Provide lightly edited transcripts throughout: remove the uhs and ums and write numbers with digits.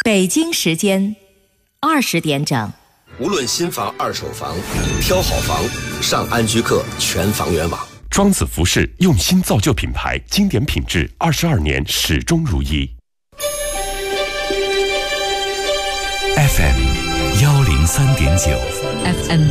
北京时间20点整。 无论新房、二手房，挑好房，上安居客全房源网。 庄子服饰用心造就品牌，经典品质，22年始终如一。 FM 103.9 FM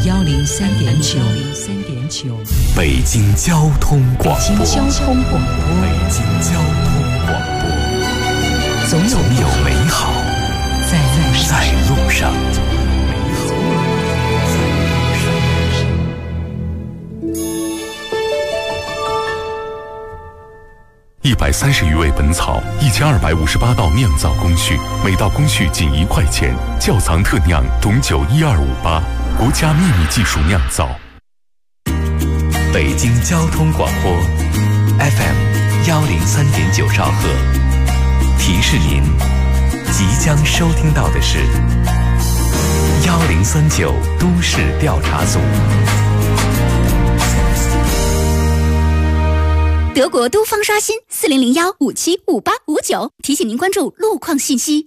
103.9 北京交通广播。 北京交通广播。 北京交通广播。总有美好在路上。130余味本草，1258道酿造工序，每道工序仅1块钱。窖藏特酿董酒12588，国家秘密技术酿造。北京交通广播 FM 103.9兆赫，提示您即将收听到的是1039都市调查组。 德国都方刷新4001575859，提醒您关注路况信息。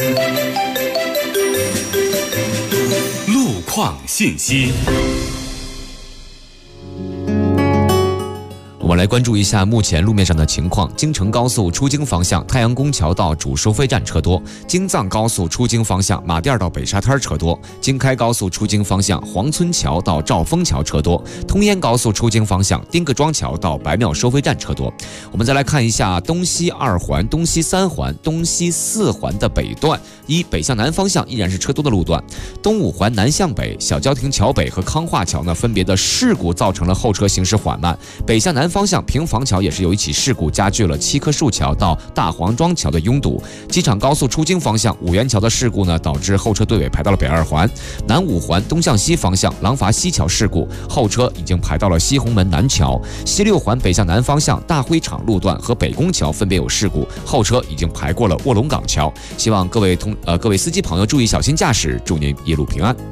路况信息。 我们来关注一下目前路面上的情况。京承高速出京方向太阳宫桥到主收费站车多；京藏高速出京方向马甸到北沙滩车多；京开高速出京方向黄村桥到兆丰桥车多；通燕高速出京方向丁各庄桥到白庙收费站车多。我们再来看一下东西2环、东西3环、东西4环的北段，北向南方向依然是车多的路段。东5环南向北，小郊亭桥北和康化桥呢，分别的事故造成了后车行驶缓慢。北向南方向平房桥也是有一起事故，加剧了7棵树桥到大黄庄桥的拥堵。机场高速出京方向五元桥的事故呢，导致后车队尾排到了北2环。南5环东向西方向廊坊西桥事故，后车已经排到了西红门南桥。西6环北向南方向大灰厂路段和北宫桥分别有事故，后车已经排过了卧龙岗桥。希望各位司机朋友注意小心驾驶，祝您一路平安。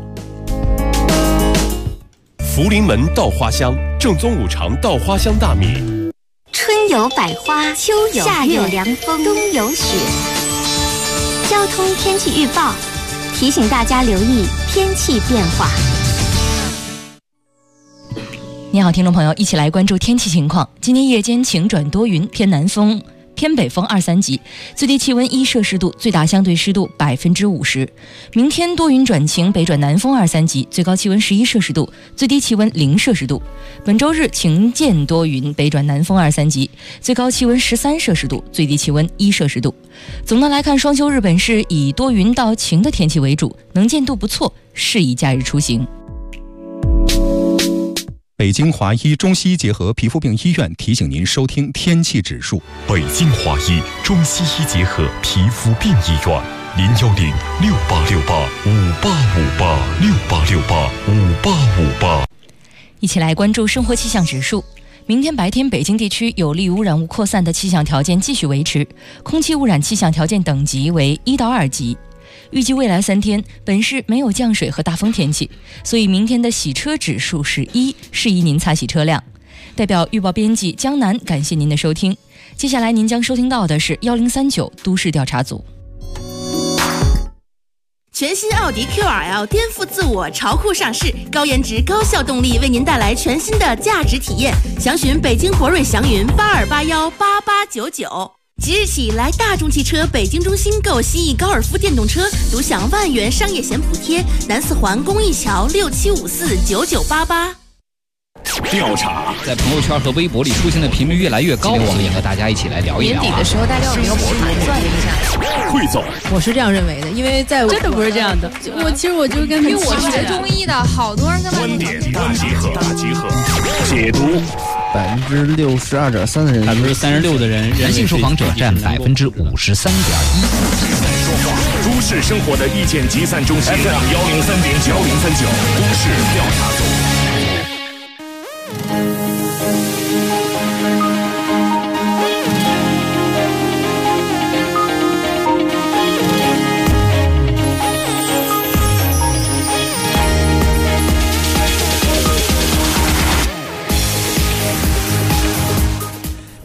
福临门稻花香，正宗5常稻花香大米。 春有百花，秋有夏有凉风，冬有雪。交通天气预报提醒大家留意天气变化。 你好，听众朋友，一起来关注天气情况。今天夜间晴转多云，偏南风。偏北风2、3级，最低气温1摄氏度，最大相对湿度50%。明天多云转晴，北转南风2、3级，最高气温11摄氏度，最低气温0摄氏度。本周日晴间多云，北转南风2、3级，最高气温13摄氏度，最低气温1摄氏度。总的来看，双休日本市以多云到晴的天气为主，能见度不错，适宜假日出行。 北京华医中西医结合皮肤病医院提醒您收听天气指数。 北京华医中西医结合皮肤病医院，0106868585858，686858。 一起来关注生活气象指数。明天白天，北京地区有利污染物扩散的气象条件继续维持，空气污染气象条件等级为1到2级。预计未来3天，本市没有降水和大风天气，所以明天的洗车指数是1，适宜您擦洗车辆。代表预报编辑江南，感谢您的收听。接下来您将收听到的是1039都市调查组。 全新奥迪 QRL 颠覆自我，潮酷上市，高颜值高效动力为您带来全新的价值体验。详询北京博瑞祥云82818899。即日起来大众汽车北京中心购新逸高尔夫电动车，独享万元商业险补贴。南4环公益桥67549988。 调查在朋友圈和微博里出现的频率越来越高，我们也和大家一起来聊一聊。 年底的时候，大家有没有盘算一下？ 汇总， 我是这样认为的，因为在我真的不是这样的。其实我就跟因为我学中医的，好多人跟观点大集合，解读。 62.3%的人 ，36%的人， 男性受访者占53.1%。 都市生活的意见集散中心 FM 103.9都市调查组。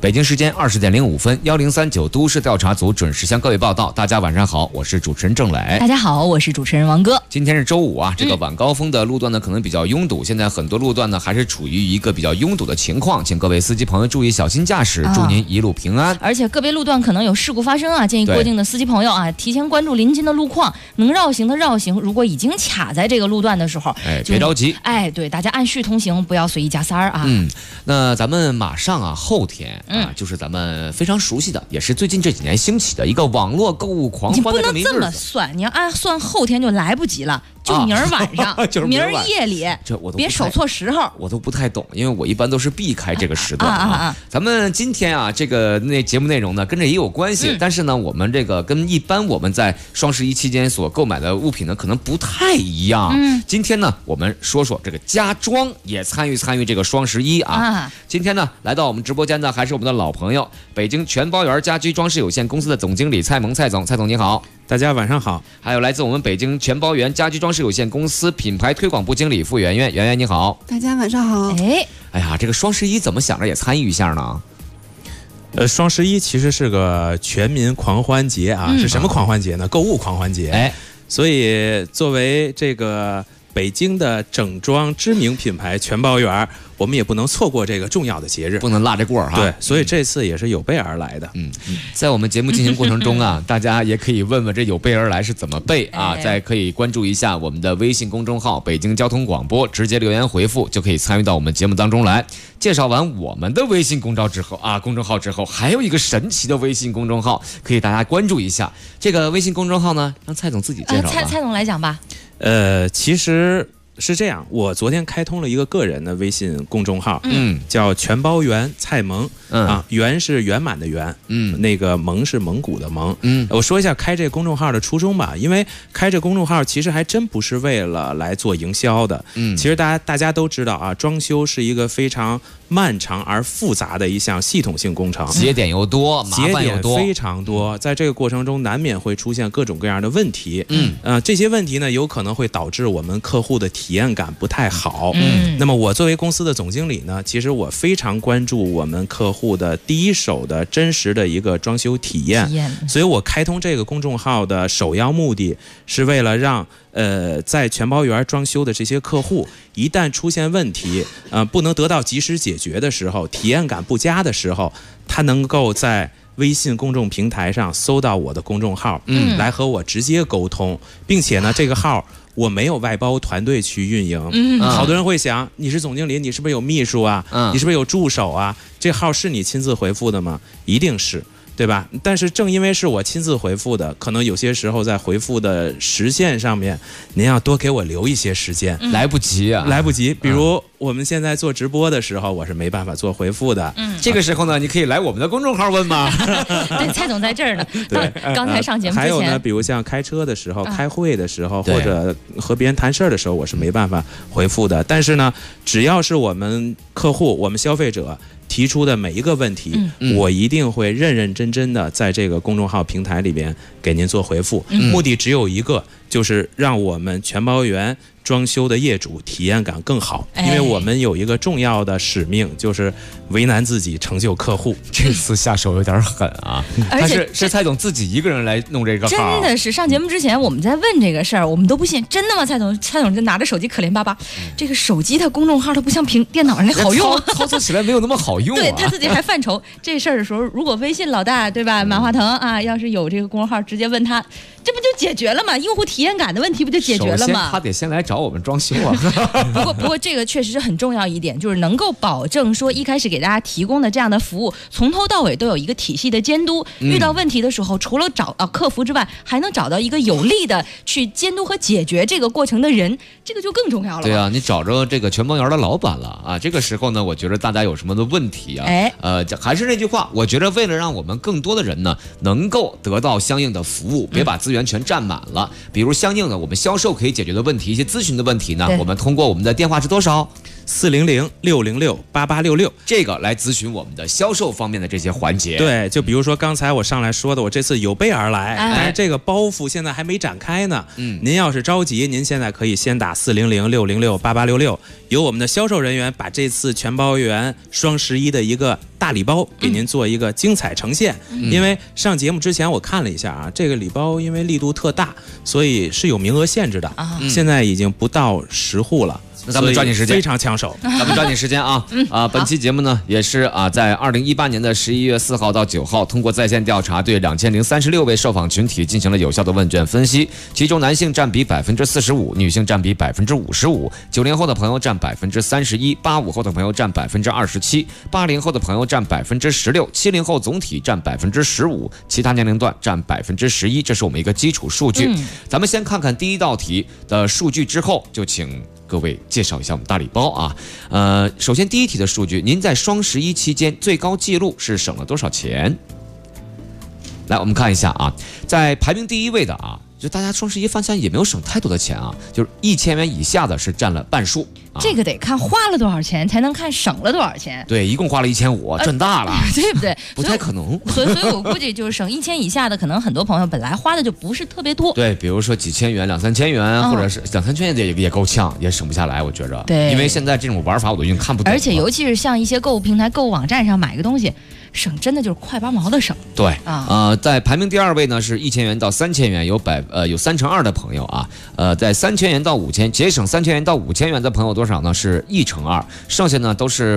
北京时间20点05分，1039都市调查组准时向各位报道。大家晚上好，我是主持人郑磊。 大家好，我是主持人王哥。 今天是周五啊，这个晚高峰的路段呢可能比较拥堵，现在很多路段呢还是处于一个比较拥堵的情况，请各位司机朋友注意小心驾驶，祝您一路平安。 而且个别路段可能有事故发生啊，建议过境的司机朋友啊提前关注临近的路况，能绕行的绕行，如果已经卡在这个路段的时候， 别着急， 对，大家按序通行，不要随意加塞儿啊。 那咱们马上啊，后天就是咱们非常熟悉的，也是最近这几年兴起的一个网络购物狂欢的这么一日子。 你不能这么算，你要按算后天就来不及了。就明儿晚上，明儿夜里， 这我都别守错时候。 我都不太懂，因为我一般都是避开这个时段咱们今天啊，这个节目内容呢，跟这也有关系，但是呢，我们这个跟一般我们在双11期间所购买的物品呢，可能不太一样。今天呢，我们说说这个家装也参与这个双11啊。今天呢，来到我们直播间的还是我们的老朋友，北京全包园家居装饰有限公司的总经理蔡萌，蔡总你好。 大家晚上好。 还有来自我们北京全包园家居装饰有限公司品牌推广部经理付媛媛，媛媛你好。 大家晚上好。 哎呀，这个双11怎么想着也参与一下呢？ 双11其实是个全民狂欢节啊，是什么狂欢节呢？购物狂欢节。所以作为这个北京的整装知名品牌全包园，我们也不能错过这个重要的节日， 不能落这过哈。 对，所以这次也是有备而来的。 在我们节目进行过程中啊，大家也可以问问这有备而来是怎么备啊？再可以关注一下我们的微信公众号北京交通广播，直接留言回复就可以参与到我们节目当中来。介绍完我们的微信公众号之后，还有一个神奇的微信公众号，可以大家关注一下。这个微信公众号呢，让蔡总自己介绍吧。 蔡总来讲吧。 其实是这样，我昨天开通了一个个人的微信公众号，叫全包园蔡萌，圆是圆满的圆，那个萌是蒙古的蒙。我说一下开这个公众号的初衷吧，因为开这公众号其实还真不是为了来做营销的。其实大家都知道啊，装修是一个非常漫长而复杂的一项系统性工程， 节点又多，麻烦又多， 非常多。在这个过程中，难免会出现各种各样的问题。这些问题呢，有可能会导致我们客户的体验感不太好。那么我作为公司的总经理呢，其实我非常关注我们客户的第一手的真实的一个装修体验，所以我开通这个公众号的首要目的是为了让在全包园装修的这些客户，一旦出现问题，不能得到及时解决的时候，体验感不佳的时候，他能够在微信公众平台上搜到我的公众号，来和我直接沟通，并且呢，这个号我没有外包团队去运营。好多人会想，你是总经理，你是不是有秘书啊？你是不是有助手啊？这号是你亲自回复的吗？一定是。对吧？但是正因为是我亲自回复的，可能有些时候在回复的时限上面，您要多给我留一些时间。 来不及啊， 来不及。比如我们现在做直播的时候，我是没办法做回复的。 这个时候呢，你可以来我们的公众号问吗？ 对，蔡总在这儿呢。对，刚才上节目之前。 还有呢，比如像开车的时候、开会的时候，或者和别人谈事儿的时候，我是没办法回复的。但是呢，只要是我们客户、我们消费者提出的每一个问题，我一定会认认真真的在这个公众号平台里边给您做回复。目的只有一个，就是让我们全包园装修的业主体验感更好。因为我们有一个重要的使命，就是为难自己，成就客户。 这次下手有点狠啊！但是蔡总自己一个人来弄这个号， 真的是上节目之前我们在问这个事儿，我们都不信，真的吗？蔡总就拿着手机可怜巴巴，这个手机它公众号它不像电脑上那好用， 操作起来没有那么好用。 对他自己还犯愁这事儿的时候，如果微信老大对吧，马化腾啊，要是有这个公众号，直接问他，这不就解决了吗？用户体验感的问题不就解决了吗？ 首先他得先来找我们装修啊。 不过这个确实是很重要一点，就是能够保证说一开始给大家提供的这样的服务，从头到尾都有一个体系的监督。遇到问题的时候，除了找客服之外，还能找到一个有力的去监督和解决这个过程的人，这个就更重要了。 对啊，你找着这个全包园的老板了啊，这个时候呢，我觉得大家有什么的问题啊？还是那句话，我觉得为了让我们更多的人呢能够得到相应的服务，别把资源全占满了。比如相应的我们销售可以解决的问题，一些咨询的问题呢，我们通过我们的电话是多少 400-606-8866， 这个来咨询我们的销售方面的这些环节。 对，就比如说刚才我上来说的，我这次有备而来，但是这个包袱现在还没展开呢。您要是着急，您现在可以先打400-606-8866，由我们的销售人员把这次全包圆双11的一个大礼包给您做一个精彩呈现。因为上节目之前我看了一下啊，这个礼包因为力度特大，所以是有名额限制的，现在已经不到10户了。 那咱们抓紧时间， 非常抢手。 咱们抓紧时间啊！本期节目呢，也是在2018年的11月4号到9号，通过在线调查，对2036位受访群体进行了有效的问卷分析，其中男性占比45%，女性占比55%，90后的朋友占31%，85后的朋友占27%，80后的朋友占16%，70后总体占15%，其他年龄段占11%，这是我们一个基础数据。咱们先看看第一道题的数据，之后就请各位介绍一下我们大礼包啊。首先第一题的数据，您在双11期间最高记录是省了多少钱？来，我们看一下啊，在排名第一位的啊，就大家双11发现也没有省太多的钱啊，就是1000元以下的是占了半数。 这个得看花了多少钱，才能看省了多少钱。 对，一共花了1500，赚大了， 对不对？ 不太可能。 所以我估计就是省1000以下的，可能很多朋友本来花的就不是特别多。 对，比如说几千元、2、3千元，或者是2、3千元也够呛，也省不下来，我觉着。 对， 因为现在这种玩法我都已经看不懂了。 而且尤其是像一些购物平台、购物网站上买个东西，省真的就是快8毛的省。 对在排名第2位呢是1000元到3000元，有3×2的朋友啊。在3000元到5000，节省3000元到5000元的朋友多少呢？是1×2，剩下呢都是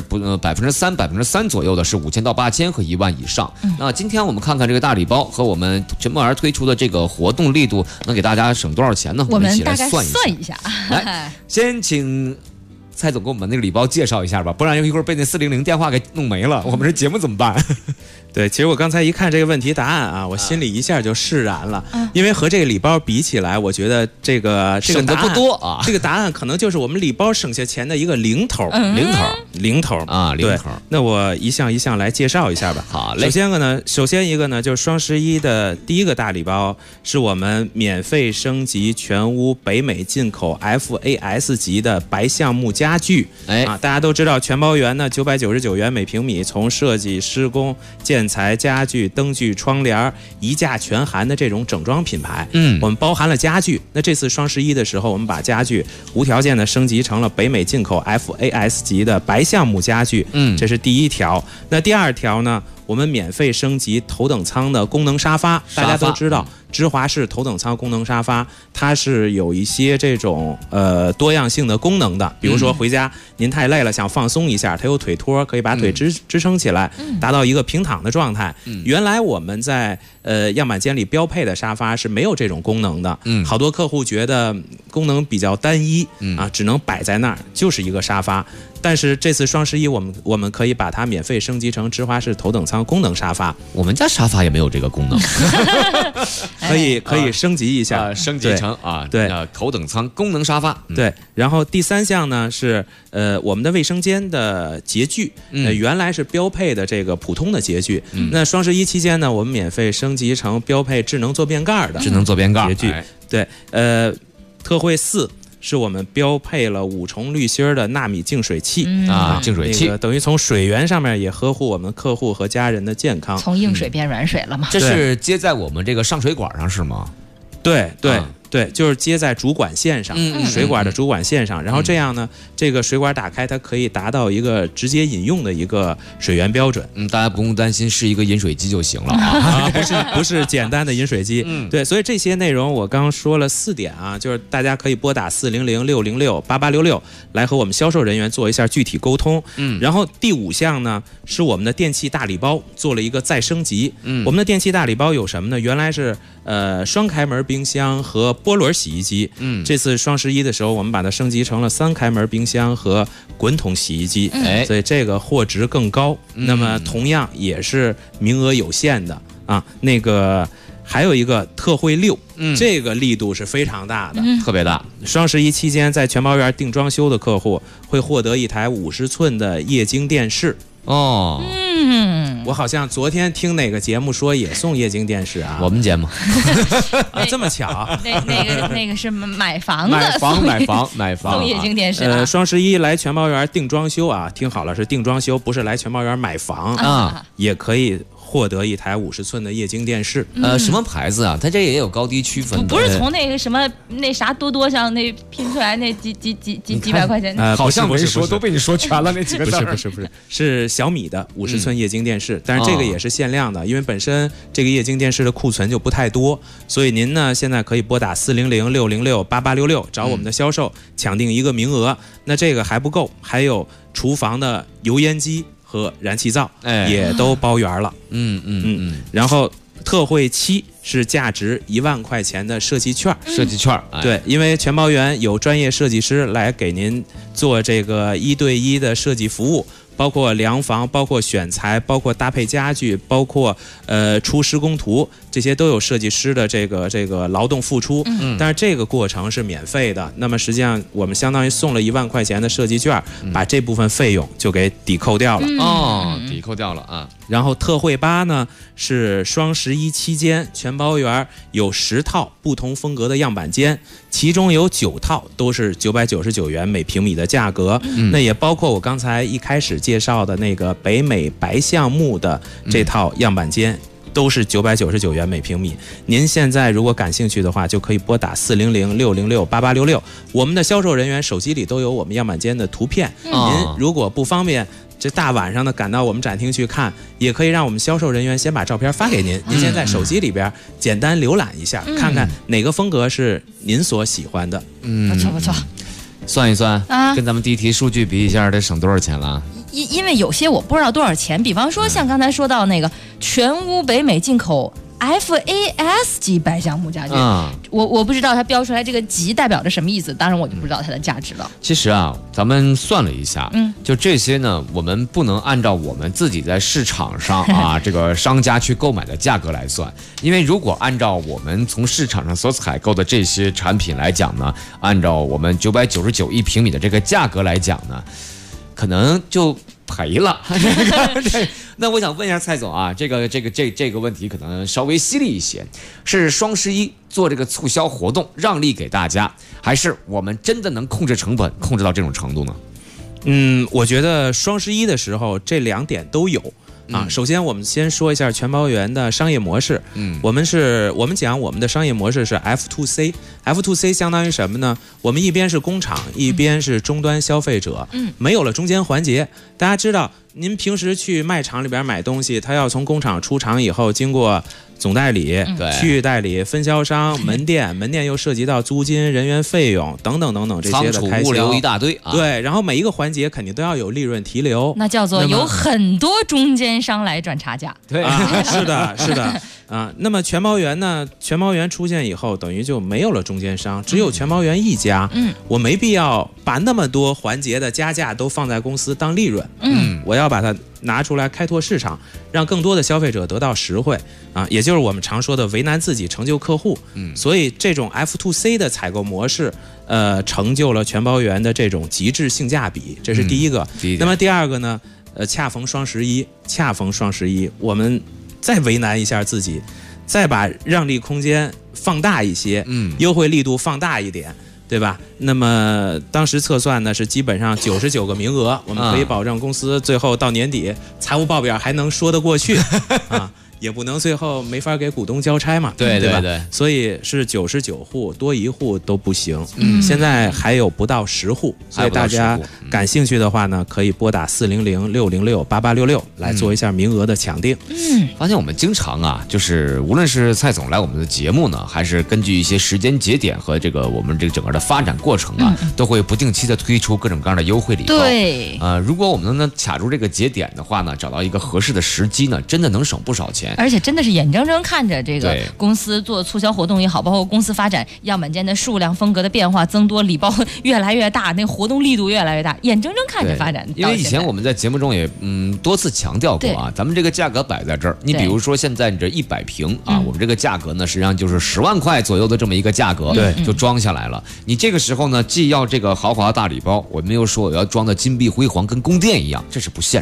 3%左右的，是5000到8000和1万以上。那今天我们看看这个大礼包和我们全包儿推出的这个活动力度能给大家省多少钱呢？ 我们一起来大概算一下。 来，先请蔡总给我们那个礼包介绍一下吧，不然一会儿被那400电话给弄没了，我们这节目怎么办？ 对，其实我刚才一看这个问题答案啊，我心里一下就释然了，因为和这个礼包比起来，我觉得这个省的不多啊， 这个答案可能就是我们礼包省下钱的一个零头。零头。那我一项一项来介绍一下吧。 好嘞。 首先一个呢，就是双11的第一个大礼包，是我们免费升级全屋北美进口 FAS 级的白橡木家具。大家都知道全包圆呢999元每平米，从设计、施工、建材、家具、灯具、窗帘一价全含的这种整装品牌。我们包含了家具。那这次双11的时候，我们把家具无条件的升级成了北美进口 FAS 级的白橡木家具。这是第一条。那第二条呢，我们免费升级头等舱的功能沙发。大家都知道芝华士头等舱功能沙发，它是有一些这种多样性的功能的，比如说回家您太累了想放松一下，它有腿托，可以把腿支撑起来，达到一个平躺的状态。原来我们在样板间里标配的沙发是没有这种功能的，好多客户觉得功能比较单一，只能摆在那儿，就是一个沙发。但是这次双11我们可以把它免费升级成芝华士头等舱功能沙发。 我们家沙发也没有这个功能。 可以升级一下， 升级成头等舱功能沙发。 对，然后第3项呢是我们的卫生间的洁具，原来是标配的这个普通的洁具，那双11期间呢，我们免费升级成标配智能坐便盖的洁具。对，特惠4。是我们标配了5重滤芯的纳米净水器净水器， 等于从水源上面也呵护我们客户和家人的健康。 从硬水变软水了吗？ 这是接在我们这个上水管上是吗？ 对，就是接在主管线上，水管的主管线上，然后这样呢，这个水管打开，它可以达到一个直接饮用的一个水源标准。 大家不用担心是一个饮水机就行了啊， 不是简单的饮水机。对，所以这些内容我刚说了4点啊，就是大家可以拨打400-606-8866来和我们销售人员做一下具体沟通。然后第5项呢是我们的电器大礼包做了一个再升级。我们的电器大礼包有什么呢？原来是双开门冰箱和波轮洗衣机。这次双11的时候，我们把它升级成了3开门冰箱和滚筒洗衣机。所以这个货值更高。那么同样也是名额有限的啊。那个还有一个特惠6，这个力度是非常大的， 特别大。 双11期间，在全包园定装修的客户会获得一台50寸的液晶电视。 我好像昨天听哪个节目说也送液晶电视啊？ 我们节目这么巧？ 那个是买房的， 买房送液晶电视。 双11来全包园定装修啊，听好了，是定装修，不是来全包园买房啊，也可以获得一台50寸的液晶电视。 什么牌子啊？它这也有高低区分的。 不是从那个什么那啥多上那拼出来那几百块钱。 好像没说，都被你说全了那几个字。 不是，是小米的50寸液晶电视，但是这个也是限量的，因为本身这个液晶电视的库存就不太多，所以您呢现在可以拨打400-606-8866找我们的销售抢定一个名额。那这个还不够，还有厨房的油烟机和燃气灶也都包圆了。然后特惠期是价值1万块钱的设计券。对，因为全包园有专业设计师来给您做这个1对1的设计服务，包括量房，包括选材，包括搭配家具，包括出施工图，这些都有设计师的这个劳动付出。但是这个过程是免费的。那么实际上我们相当于送了1万块钱的设计券，把这部分费用就给抵扣掉了。 抵扣掉了啊。 然后特惠8呢是双11期间全包园有10套不同风格的样板间，其中有9套都是999元每平米的价格。那也包括我刚才一开始介绍的那个北美白橡木的这套样板间，都是999元每平米。您现在如果感兴趣的话，就可以拨打400-606-8866，我们的销售人员手机里都有我们样板间的图片。您如果不方便这大晚上的赶到我们展厅去看，也可以让我们销售人员先把照片发给您，您先在手机里边简单浏览一下，看看哪个风格是您所喜欢的。 不错。 算一算跟咱们第一题数据比一下，得省多少钱了？ 因为有些我不知道多少钱，比方说像刚才说到那个全屋北美进口FAS 级白橡木家具，我不知道它标出来这个级代表着什么意思，当然我就不知道它的价值了。 其实啊，咱们算了一下，就这些呢，我们不能按照我们自己在市场上啊这个商家去购买的价格来算，因为如果按照我们从市场上所采购的这些产品来讲呢，按照我们999一平米的这个价格来讲呢，可能就赔了。那我想问一下蔡总啊，这个问题可能稍微犀利一些，是双11做这个促销活动让利给大家，还是我们真的能控制成本控制到这种程度呢？ 我觉得双11的时候这2点都有。首先我们先说一下全包园的商业模式。我们讲我们的商业模式是 F2C 相当于什么呢？我们一边是工厂，一边是终端消费者，没有了中间环节。大家知道您平时去卖场里边买东西，它要从工厂出厂以后经过总代理、区域代理、分销商、门店又涉及到租金、人员费用等等这些的开销， 仓储物流一大堆。 对，然后每一个环节肯定都要有利润提留， 那叫做有很多中间商来赚差价。 对，是的啊。那么全包园呢？全包园出现以后，等于就没有了中间商，只有全包园一家。我没必要把那么多环节的加价都放在公司当利润。我要把它拿出来开拓市场，让更多的消费者得到实惠啊，也就是我们常说的为难自己成就客户。所以这种 F2C 的采购模式，成就了全包园的这种极致性价比，这是第一个。那么第二个呢？恰逢双11，我们再为难一下自己，再把让利空间放大一些，优惠力度放大一点。对吧？那么当时测算呢是基本上99个名额，我们可以保证公司最后到年底财务报表还能说得过去啊。也不能最后没法给股东交差嘛， 对吧？所以是99户多1户都不行。现在还有不到10户，所以大家感兴趣的话呢，可以拨打400-606-8866来做一下名额的抢定。 发现我们经常啊，就是无论是蔡总来我们的节目呢，还是根据一些时间节点和这个我们这个整个的发展过程啊，都会不定期的推出各种各样的优惠礼包。 对， 如果我们能卡住这个节点的话呢，找到一个合适的时机呢，真的能省不少钱。 而且真的是眼睁睁看着这个公司做促销活动也好，包括公司发展样板间的数量、风格的变化增多，礼包越来越大，那个活动力度越来越大，眼睁睁看着发展。 因为以前我们在节目中也多次强调过啊，咱们这个价格摆在这儿，你比如说现在你这100平啊，我们这个价格呢，实际上就是10万块左右的这么一个价格，就装下来了。你这个时候呢，既要这个豪华大礼包，我们又说我要装的金碧辉煌，跟宫殿一样，这是不现实的。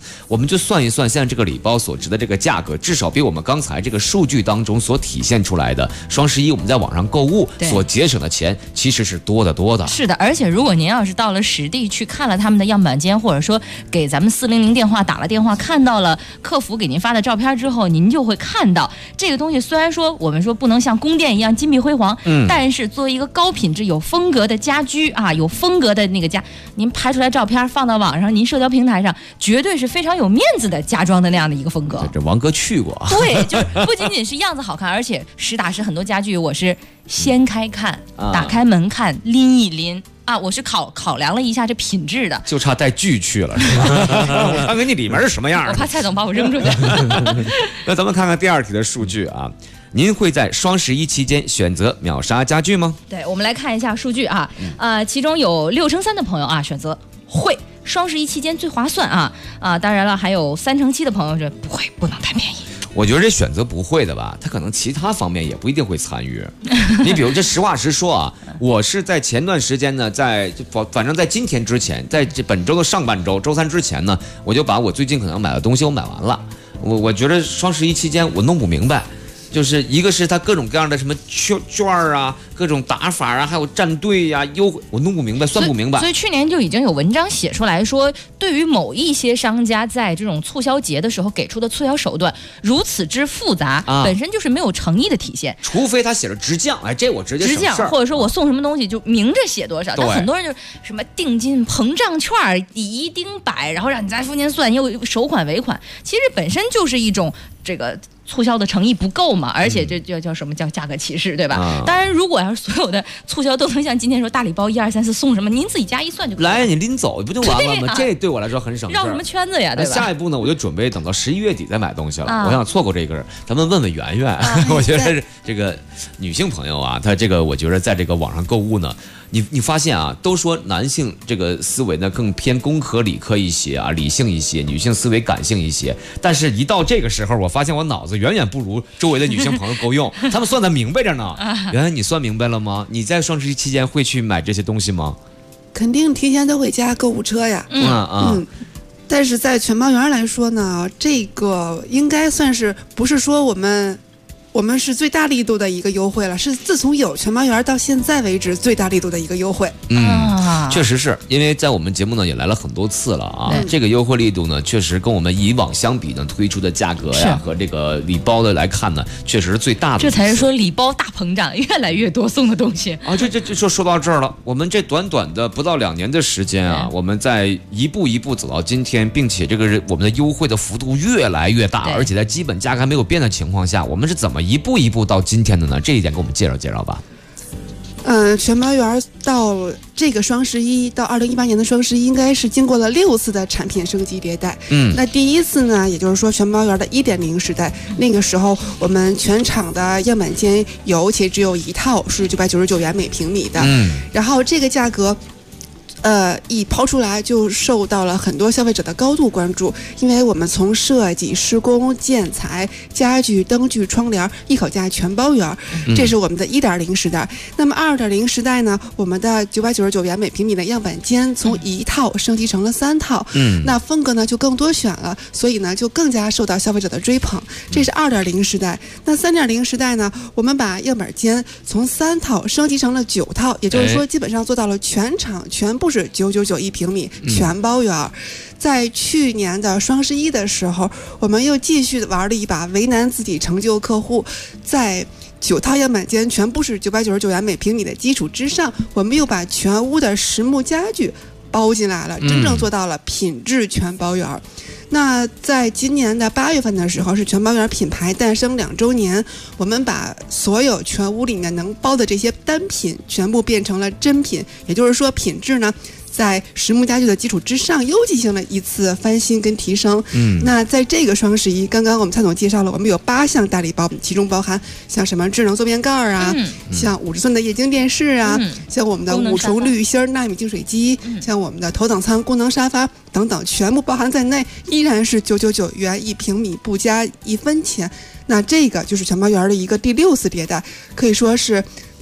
我们就算一算，现在这个礼包所值的这个价格，至少比我们刚才这个数据当中所体现出来的双11我们在网上购物所节省的钱，其实是多得多的。 是的，而且如果您要是到了实地去看了他们的样板间，或者说给咱们400电话打了电话，看到了客服给您发的照片之后，您就会看到这个东西虽然说我们说不能像宫殿一样金碧辉煌，但是作为一个高品质有风格的家居啊，有风格的那个家，您拍出来照片放到网上，您社交平台上，绝对是非常有面子的家装的那样的一个风格。 这王哥去过， 对，就是不仅仅是样子好看，而且实打实很多家具我是掀开看，打开门看，拎一拎。啊，我是考量了一下这品质的， 就差带锯去了，是吧？我看看你里面是什么样。 我怕蔡总把我扔出去。 那咱们看看第2题的数据啊，您会在双11期间选择秒杀家具吗？ 对，我们来看一下数据啊，其中有63%的朋友啊选择会，双11期间最划算啊，当然了，还有7%的朋友是不会，不能太便宜。 我觉得这选择不会的吧，他可能其他方面也不一定会参与。你比如这实话实说啊，我是在前段时间呢，反正在今天之前，在这本周的上半周，周3之前呢，我就把我最近可能买的东西我买完了。我觉得双11期间我弄不明白。就是一个是它各种各样的什么券啊，各种打法啊，还有战队呀、优惠，我弄不明白，算不明白。 所以去年就已经有文章写出来说，对于某一些商家在这种促销节的时候给出的促销手段如此之复杂，本身就是没有诚意的体现。 除非他写了直降，哎，这我直接省事儿。 直降，或者说我送什么东西就明着写多少，但很多人就什么定金膨胀券抵一丁百，然后让你在附近算，又首款尾款，其实本身就是一种这个促销的诚意不够嘛，而且这叫什么叫价格歧视，对吧？当然，如果要是所有的促销都能像今天说大礼包1、2、3、4送什么，您自己加一算就可以了。 来，你拎走不就完了吗？这对我来说很省事。 绕什么圈子呀？对吧？ 下一步呢，我就准备等到11月底再买东西了。我想错过这个，咱们问问圆圆。我觉得这个女性朋友啊，她这个我觉得在这个网上购物呢。你发现啊，都说男性这个思维呢更偏工科理科一些啊，理性一些，女性思维感性一些。但是，一到这个时候，我发现我脑子远远不如周围的女性朋友够用，他们算得明白着呢。圆圆，你算明白了吗？你在双11期间会去买这些东西吗？ 肯定提前都会加购物车呀。但是在全包园来说呢，这个应该算是不是说我们是最大力度的一个优惠了，是自从有全包园到现在为止最大力度的一个优惠。 确实是因为在我们节目呢也来了很多次了啊，这个优惠力度呢确实跟我们以往相比呢推出的价格呀和这个礼包的来看呢，确实是最大的。 这才是说礼包大膨胀，越来越多送的东西啊。这就说到这儿了，我们这短短的不到2年的时间啊，我们在一步一步走到今天，并且这个我们的优惠的幅度越来越大，而且在基本价格还没有变的情况下，我们是怎么一步一步到今天的呢？这一点给我们介绍介绍吧。 全包园到这个双11到2018年的双11，应该是经过了6次的产品升级迭代。那第一次呢，也就是说全包园的1.0时代，那个时候我们全场的样板间有且只有一套是999元每平米的。然后这个价格。一抛出来就受到了很多消费者的高度关注，因为我们从设计、施工、建材、家具、灯具、窗帘一口价全包圆，这是我们的1.0时代。那么2.0时代呢，我们的999元每平米的样板间从1套升级成了3套，那风格呢就更多选了，所以呢就更加受到消费者的追捧。这是2.0时代。那3.0时代呢，我们把样板间从3套升级成了9套，也就是说基本上做到了全场全部是999一平米全包圆。在去年的双11的时候，我们又继续玩了一把为难自己成就客户，在9套样板间全部是999元每平米的基础之上，我们又把全屋的实木家具包进来了，真正做到了品质全包圆。那在今年的8月份的时候，是全包园品牌诞生2周年，我们把所有全屋里面能包的这些单品全部变成了真品，也就是说品质呢在实木家具的基础之上又进行了一次翻新跟提升。那在这个双11，刚刚我们蔡总介绍了，我们有8项大礼包，其中包含像什么智能坐便盖啊，像50寸的液晶电视啊，像我们的5重滤芯纳米净水机，像我们的头等舱功能沙发等等，全部包含在内，依然是999元一平米，不加1分钱。那这个就是全包园的一个第6次迭代，可以说是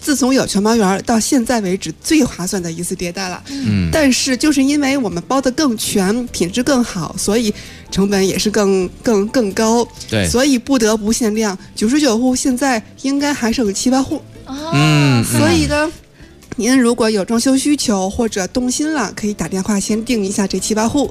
自从有全包园到现在为止最划算的一次迭代了。但是就是因为我们包得更全，品质更好，所以成本也是更高。 对， 所以不得不限量，99户现在应该还剩7、8户。所以呢，您如果有装修需求或者动心了，可以打电话先定一下这7、8户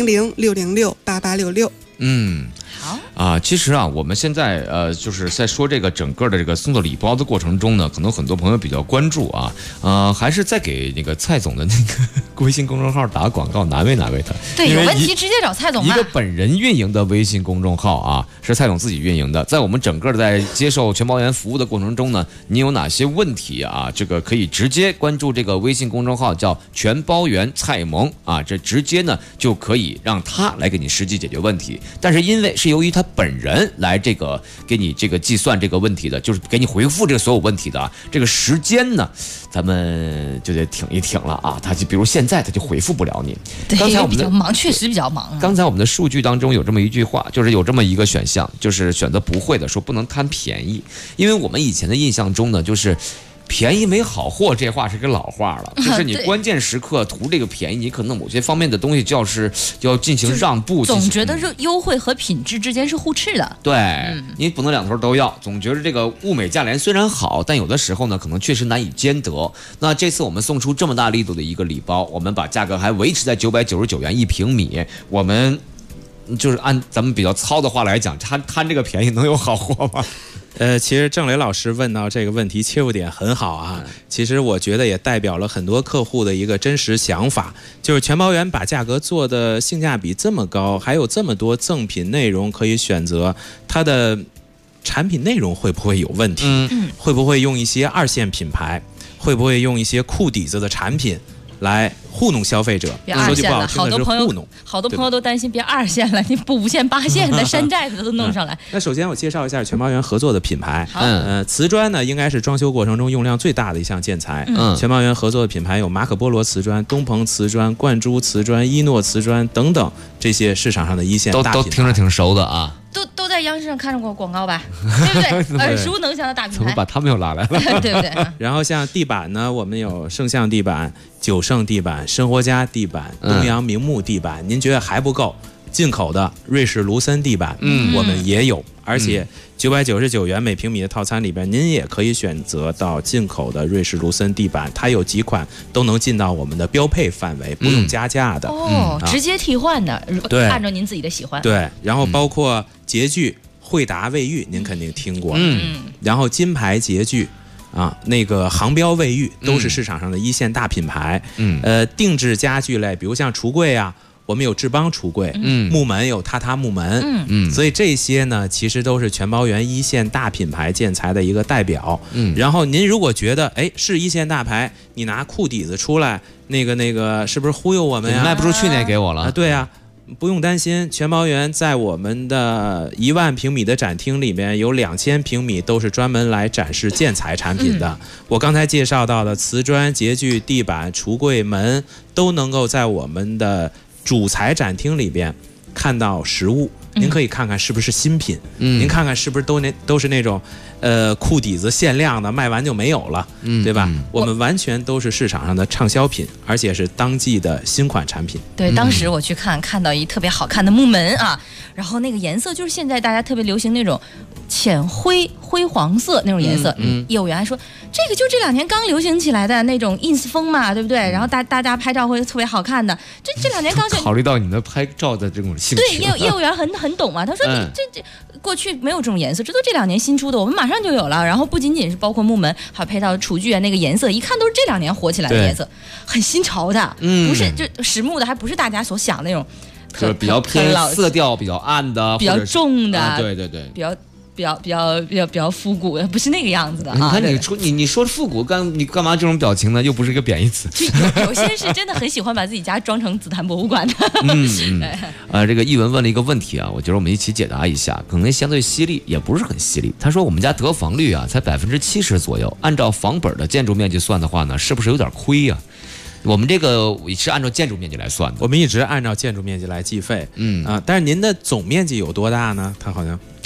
，400-606-8866。 好其实我们现在就是在说这个整个的这个送的礼包的过程中呢，可能很多朋友比较关注还是再给那个蔡总的那个微信公众号打广告，难为他。 对，有问题直接找蔡总嘛。 一个本人运营的微信公众号是蔡总自己运营的。在我们整个在接受全包园服务的过程中呢，你有哪些问题这个可以直接关注这个微信公众号，叫全包园蔡萌这直接呢就可以让他来给你实际解决问题。但是因为是由于他本人来这个给你这个计算这个问题的，就是给你回复这个所有问题的这个时间呢，咱们就得挺一挺了他就比如现在他就回复不了你。 对， 刚才我们比较忙，确实比较忙。 刚才我们的数据当中有这么一句话，就是有这么一个选项，就是选择不会的，说不能贪便宜。因为我们以前的印象中呢，就是便宜没好货，这话是个老话了，就是你关键时刻图这个便宜，你可能某些方面的东西就要进行让步， 总觉得优惠和品质之间是互斥的。 对，你不能两头都要，总觉得这个物美价廉虽然好，但有的时候呢，可能确实难以兼得。那这次我们送出这么大力度的一个礼包，我们把价格还维持在999元1平米，我们就是按咱们比较糙的话来讲，贪这个便宜能有好货吗？ 其实郑磊老师问到这个问题切入点很好其实我觉得也代表了很多客户的一个真实想法，就是全包园把价格做的性价比这么高，还有这么多赠品内容可以选择，它的产品内容会不会有问题？会不会用一些2线品牌？会不会用一些库底子的产品来糊弄消费者？说句不好听的是糊弄。 好多朋友都担心别2线了，你不5线8线的山寨的都弄上来。 那首先我介绍一下全包园合作的品牌。瓷砖呢应该是装修过程中用量最大的一项建材。全包园合作的品牌有马可波罗瓷砖、东鹏瓷砖、冠珠瓷砖、伊诺瓷砖等等这些市场上的一线大品牌， 都听着挺熟的都在央视上看着过广告吧，对不对？耳熟能详的大品牌。 怎么把他们又拉来了？ 对不对？ 然后像地板呢，我们有圣象地板、九盛地板、生活家地板、东阳明目地板。您觉得还不够？进口的瑞士卢森地板，我们也有，而且999元每平米的套餐里边，您也可以选择到进口的瑞士卢森地板，它有几款都能进到我们的标配范围，不用加价的。 直接替换的， 对， 按照您自己的喜欢。 对，然后包括洁具，惠达卫浴，您肯定听过。然后金牌洁具。那个航标卫浴都是市场上的一线大品牌。定制家具类，比如像橱柜我们有志邦橱柜，木门有榻榻木门，所以这些呢，其实都是全包园一线大品牌建材的一个代表。然后您如果觉得是一线大牌，你拿库底子出来，那个是不是忽悠我们呀？ 卖不出去那给我了。 对不用担心，全包园在我们的1万平米的展厅里面有2000平米都是专门来展示建材产品的。我刚才介绍到的瓷砖、洁具、地板、橱柜、门都能够在我们的主材展厅里边看到实物。您可以看看是不是新品，您看看是不是都是那种库底子限量的，卖完就没有了，对吧？我们完全都是市场上的畅销品，而且是当季的新款产品。 对，当时我去看到一特别好看的木门然后那个颜色就是现在大家特别流行那种浅灰黄色那种颜色。业务员还说这个就这2年刚流行起来的那种 ins 风嘛，对不对？然后大家拍照会特别好看的，这2年刚考虑到你的拍照的这种兴趣。 对，业务员很懂嘛，他说这过去没有这种颜色，这都这2年新出的，我们马上就有了。然后不仅仅是包括木门，还有配套厨具那个颜色，一看都是这2年火起来的颜色，很新潮的，不是就实木的，还不是大家所想的那种， 就是比较偏色调比较暗的， 比较重的， 对， 比较复古，不是那个样子的你看你说复古你干嘛这种表情呢？又不是一个贬义词。 有些是真的很喜欢把自己家装成紫檀博物馆的。 这个译文问了一个问题我觉得我们一起解答一下，可能相对犀利，也不是很犀利。他说我们家得房率才70%左右，按照房本的建筑面积算的话呢，是不是有点亏呀？我们这个是按照建筑面积来算的， 我们一直按照建筑面积来计费。但是您的总面积有多大呢？他好像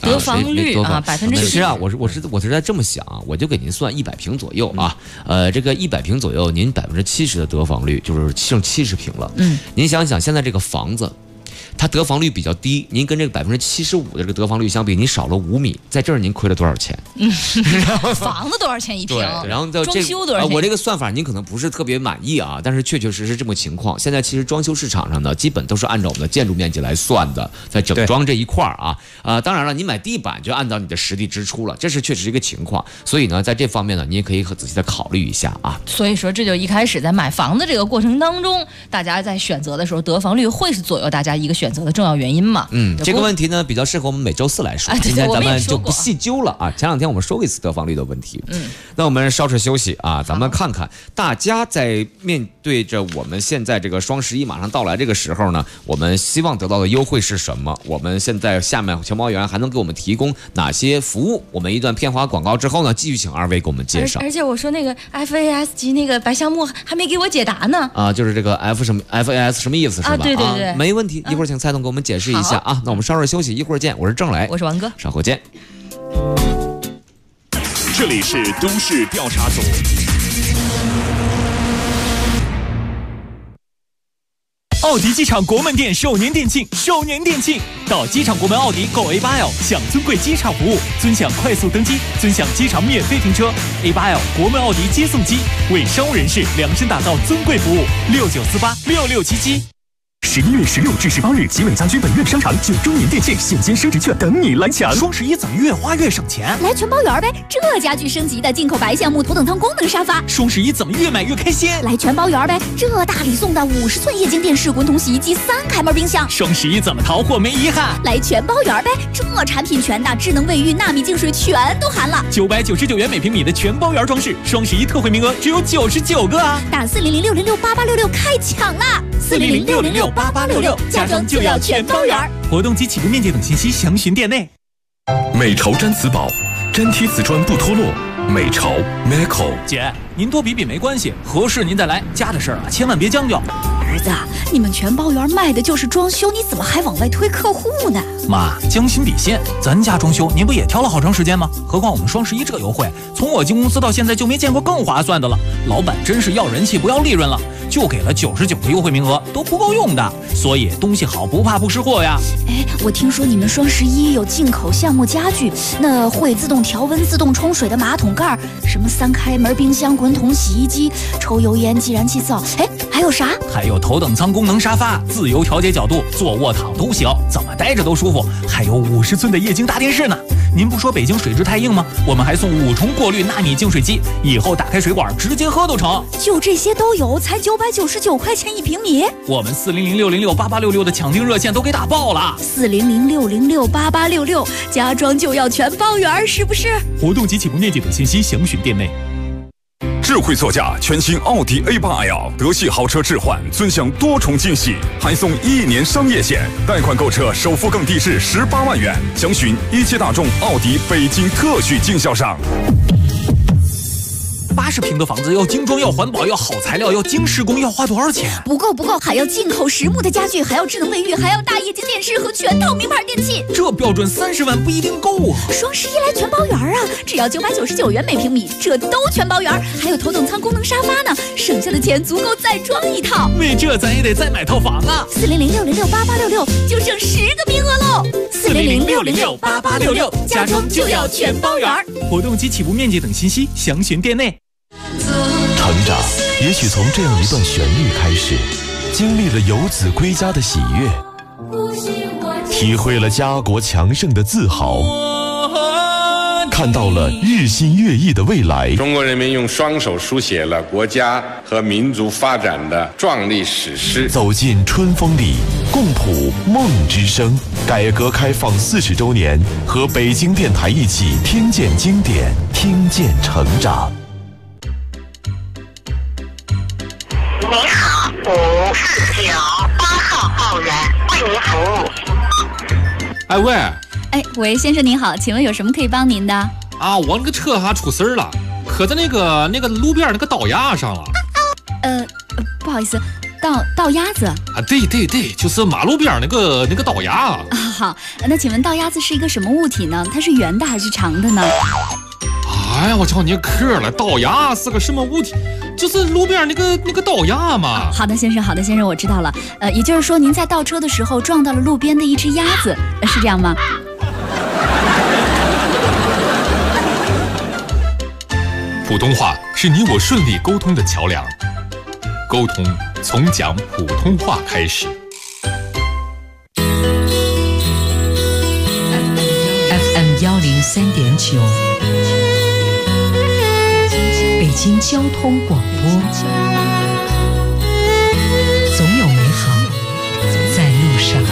得房率啊，70%。 其实啊，我是在这么想啊，我就给您算100平左右啊，这个100平左右，您70%的得房率就是剩70平了。您想想现在这个房子。它得房率比较低，您跟这个75%的这个得房率相比，您少了5米，在这儿您亏了多少钱？ 房子多少钱一平？ 对，然后装修多少钱？ 我这个算法您可能不是特别满意啊，但是确实这么情况。现在其实装修市场上呢，基本都是按照我们的建筑面积来算的，在整装这一块啊，当然了，你买地板就按照你的实际支出了，这是确实一个情况。所以呢，在这方面呢，你也可以仔细的考虑一下啊。 所以说，这就一开始在买房的这个过程当中，大家在选择的时候，得房率会是左右大家一个选择的重要原因嘛。 这个问题呢比较适合我们每周4来说，今天咱们就不细究了啊。前2天我们说过一次得房率的问题，那我们稍事休息啊，咱们看看大家在面对着我们现在这个双11马上到来这个时候呢，我们希望得到的优惠是什么？我们现在下面全包园还能给我们提供哪些服务？我们一段片花广告之后呢，继续请2位给我们介绍。 而且我说那个 FAS 级那个白项目还没给我解答呢。 就是这个 FAS 什么意思是吧？ 对， 没问题，一会儿请蔡总给我们解释一下啊。那我们稍事休息，一会儿见。我是郑磊， 我是王哥， 稍后见。 这里是都市调查组。奥迪机场国门店首年店庆，到机场国门奥迪购 A8L 享尊贵机场服务，尊享快速登机，尊享机场免费停车。A8L 国门奥迪接送机为商务人士量身打造尊贵服务，69486677。11月16至18日，集美家居本院商场9周年店庆，现金升值券等你来抢。双11怎么越花越省钱？ 来全包圆呗！这家具升级的进口白橡木头等舱功能沙发。 双11怎么越买越开心？ 来全包圆呗！这大礼送的50寸液晶电视、滚筒洗衣机、3开门冰箱。 双11怎么淘货没遗憾？ 来全包圆呗！这产品全的，智能卫浴、纳米净水全都含了。 999元每平米的全包圆装饰，双11特惠名额只有99个啊！ 打400-606-8866开抢啦！400-606-8866，家装就要全包圆。 活动及起步面积等信息详询店内。 美潮毡瓷宝，粘贴瓷砖不脱落。美潮 Meco。 姐，您多比比没关系，合适您再来。家的事儿千万别将就。 儿子，你们全包圆卖的就是装修，你怎么还往外推客户呢？ 妈，将心比心，咱家装修您不也挑了好长时间吗？何况我们双11这优惠，从我进公司到现在就没见过更划算的了。老板真是要人气不要利润了，就给了99个优惠名额，都不够用的。所以东西好不怕不识货呀。 我听说你们双11有进口橡木家具，那会自动调温、自动冲水的马桶盖，什么3开门冰箱、滚筒洗衣机、抽油烟计燃气灶，还有啥？ 还有头等舱功能沙发，自由调节角度，坐卧躺都行，怎么待着都舒服。还有50寸的液晶大电视呢。您不说北京水质太硬吗？我们还送5重过滤纳米净水机，以后打开水管直接喝都成。 就这些都有，才999块钱1平米。 我们400-606-8866的抢订热线都给打爆了。 400-606-8866，家装就要全包圆，是不是？ 活动及起步面积等信息详询店内。 智慧座驾全新奥迪 A8L 德系豪车置换，尊享多重惊喜，还送1年商业险，贷款购车首付更低至18万元。详询一汽大众奥迪北京特许经销商。 80平的房子要精装，要环保，要好材料，要精施工，要花多少钱？ 不够，还要进口实木的家具，还要智能卫浴，还要大液晶电视和全套名牌电器。 这标准30万不一定够啊！ 双11来全包圆啊，只要999元每平米，这都全包圆，还有头等舱功能沙发呢，省下的钱足够再装一套。 为这咱也得再买套房啊 ！400-606-8866就剩10个名额喽！400-606-8866，家装就要全包圆。 活动及起步面积等信息详询店内。 成长也许从这样一段旋律开始，经历了游子归家的喜悦，体会了家国强盛的自豪，看到了日新月异的未来。 中国人民用双手书写了国家和民族发展的壮丽史诗。 走进春风里，共谱梦之声。改革开放40周年，和北京电台一起听见经典，听见成长。 您好，549，8号报员为您服务。 喂，先生您好，请问有什么可以帮您的？ 啊，我那个车出事儿了，磕在那个路边那个倒牙上了。 不好意思， 倒鸭子啊，对，就是马路边那个倒鸭啊。 好，那请问倒鸭子是一个什么物体呢？它是圆的还是长的呢？ 哎呀，我教你课了，倒鸭是个什么物体？就是路边那个倒鸭嘛。 好的，先生，我知道了。也就是说，您在倒车的时候撞到了路边的一只鸭子，是这样吗？ 普通话是你我顺利沟通的桥梁，沟通从讲普通话开始。 FM 103.9，北京交通广播，总有美好在路上。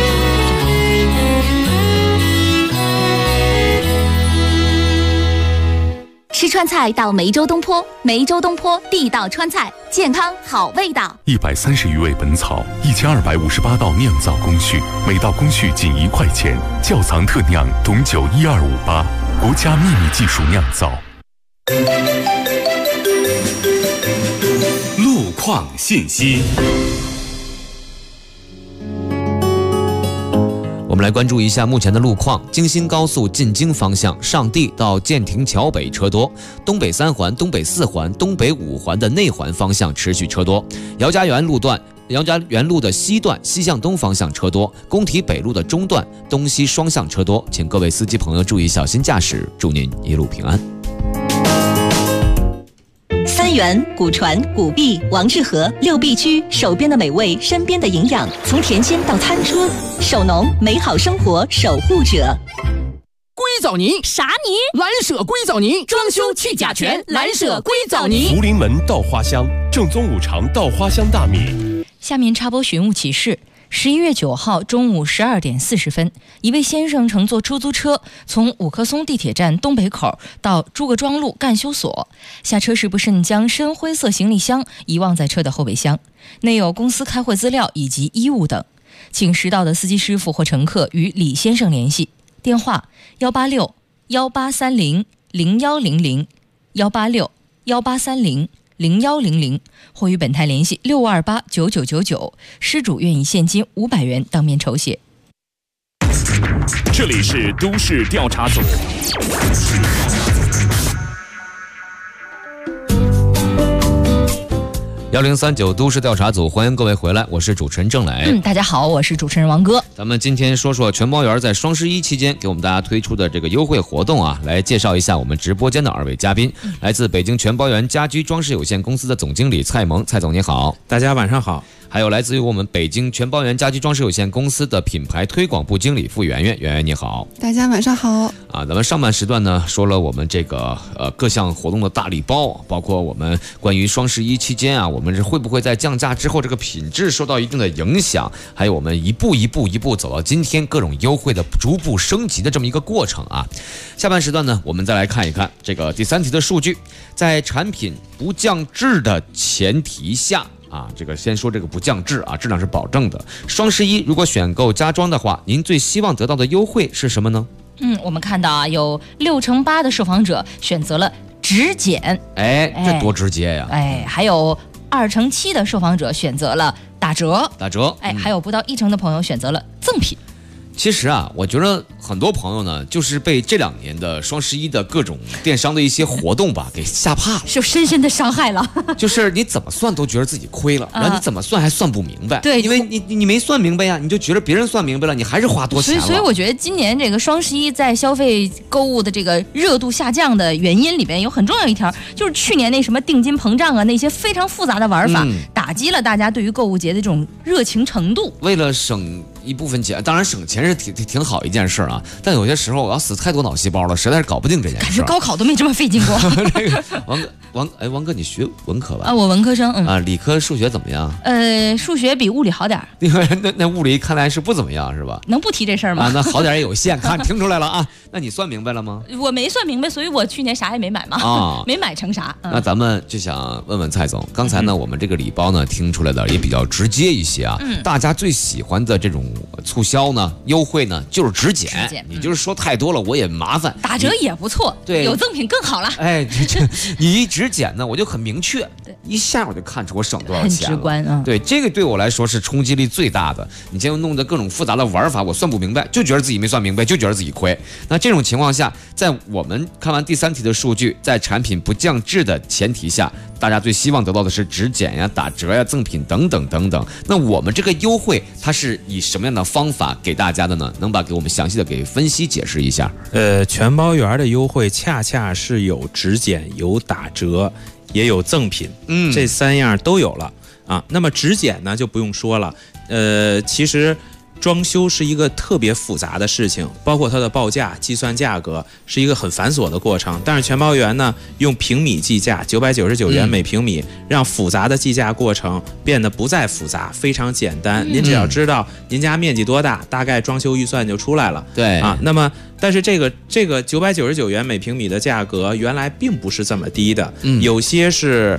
吃川菜到梅州东坡，梅州东坡地道川菜，健康好味道。 130余味本草，1258道酿造工序，每道工序仅1块钱。窖藏特酿董酒1258，国家秘密技术酿造。路况信息。 我们来关注一下目前的路况。京新高速进京方向上地到建亭桥北车多，东北3环、东北4环、东北5环的内环方向持续车多。姚家园路的西段西向东方向车多，工体北路的中段东西双向车多，请各位司机朋友注意小心驾驶，祝您一路平安。 三元、古传、古壁、王致和6必居，手边的美味，身边的营养，从田间到餐桌，手农美好生活守护者。 硅藻泥啥泥？ 蓝舍硅藻泥，装修去甲醛，蓝舍硅藻泥。 福临门稻花香，正宗五常稻花香大米。 下面插播寻物启事。11月9号中午12点40分，一位先生乘坐出租车从五棵松地铁站东北口到朱各庄路干休所，下车时不慎将深灰色行李箱遗忘在车的后备箱，内有公司开会资料以及衣物等，请识到的司机师傅或乘客与李先生联系，电话186-1830-0100，186-1830-0100，或与本台联系6528-9999，失主愿以现金500元当面酬谢。 这里是都市调查组。 1039都市调查组，欢迎各位回来，我是主持人郑磊。 大家好，我是主持人王哥。 咱们今天说说全包园在双11期间给我们大家推出的这个优惠活动啊，来介绍一下我们直播间的2位嘉宾，来自北京全包园家居装饰有限公司的总经理蔡萌，蔡总你好。 大家晚上好。 还有来自于我们北京全包园家居装饰有限公司的品牌推广部经理付圆圆，圆圆你好。 大家晚上好。 啊，咱们上半时段呢说了我们这个各项活动的大礼包，包括我们关于双11期间啊，我们是会不会在降价之后这个品质受到一定的影响，还有我们一步走到今天各种优惠的逐步升级的这么一个过程啊。下半时段呢，我们再来看一看这个第3题的数据，在产品不降质的前提下。啊，这个先说这个不降质啊，质量是保证的。双11如果选购家装的话，您最希望得到的优惠是什么呢？ 我们看到啊，有68%的受访者选择了直减， 这多直接呀！ 还有2%7%的受访者选择了打折，还有不到1%的朋友选择了赠品。 其实啊，我觉得很多朋友呢，就是被这2年的双11的各种电商的一些活动吧，给吓怕了， 就深深的伤害了。 就是你怎么算都觉得自己亏了，然后你怎么算还算不明白。 对， 因为你没算明白呀，你就觉得别人算明白了，你还是花多钱了。 所以我觉得今年这个双11在消费购物的这个热度下降的原因里边，有很重要一条，就是去年那什么定金膨胀啊，那些非常复杂的玩法，打击了大家对于购物节的这种热情程度。 为了省一部分钱，当然省钱是挺好一件事啊，但有些时候我要死太多脑细胞了，实在是搞不定这件事。 感觉高考都没这么费劲过。 这个王哥，你学文科吧？ 我文科生。 理科数学怎么样？ 数学比物理好点。 那物理看来是不怎么样，是吧？ 能不提这事儿吗？ 那好点也有限，看听出来了啊。那你算明白了吗？ 我没算明白，所以我去年啥也没买嘛。没买成啥。 那咱们就想问问蔡总，刚才呢我们这个礼包呢听出来的也比较直接一些啊。大家最喜欢的这种促销呢、优惠呢，就是只减。你就是说太多了，我也麻烦。 打折也不错， 对， 有赠品更好了。 哎，你一只减呢，我就很明确，一下我就看出我省多少钱了， 很直观啊。 对，这个对我来说是冲击力最大的。你现在弄得各种复杂的玩法，我算不明白，就觉得自己没算明白，就觉得自己亏。那这种情况下，在我们看完第3题的数据，在产品不降质的前提下，大家最希望得到的是只减呀、打折呀、赠品等等等等。那我们这个优惠它是以什么样的方法给大家的呢？能把给我们详细的给分析解释一下？ 全包园的优惠恰恰是有只减、有打折，也有赠品，这3样都有了啊。那么只减呢就不用说了，其实装修是一个特别复杂的事情，包括它的报价、计算价格是一个很繁琐的过程。但是全包园呢，用平米计价，999元每平米，让复杂的计价过程变得不再复杂，非常简单。您只要知道您家面积多大，大概装修预算就出来了。 对啊，那么但是这个999元每平米的价格原来并不是这么低的，有些是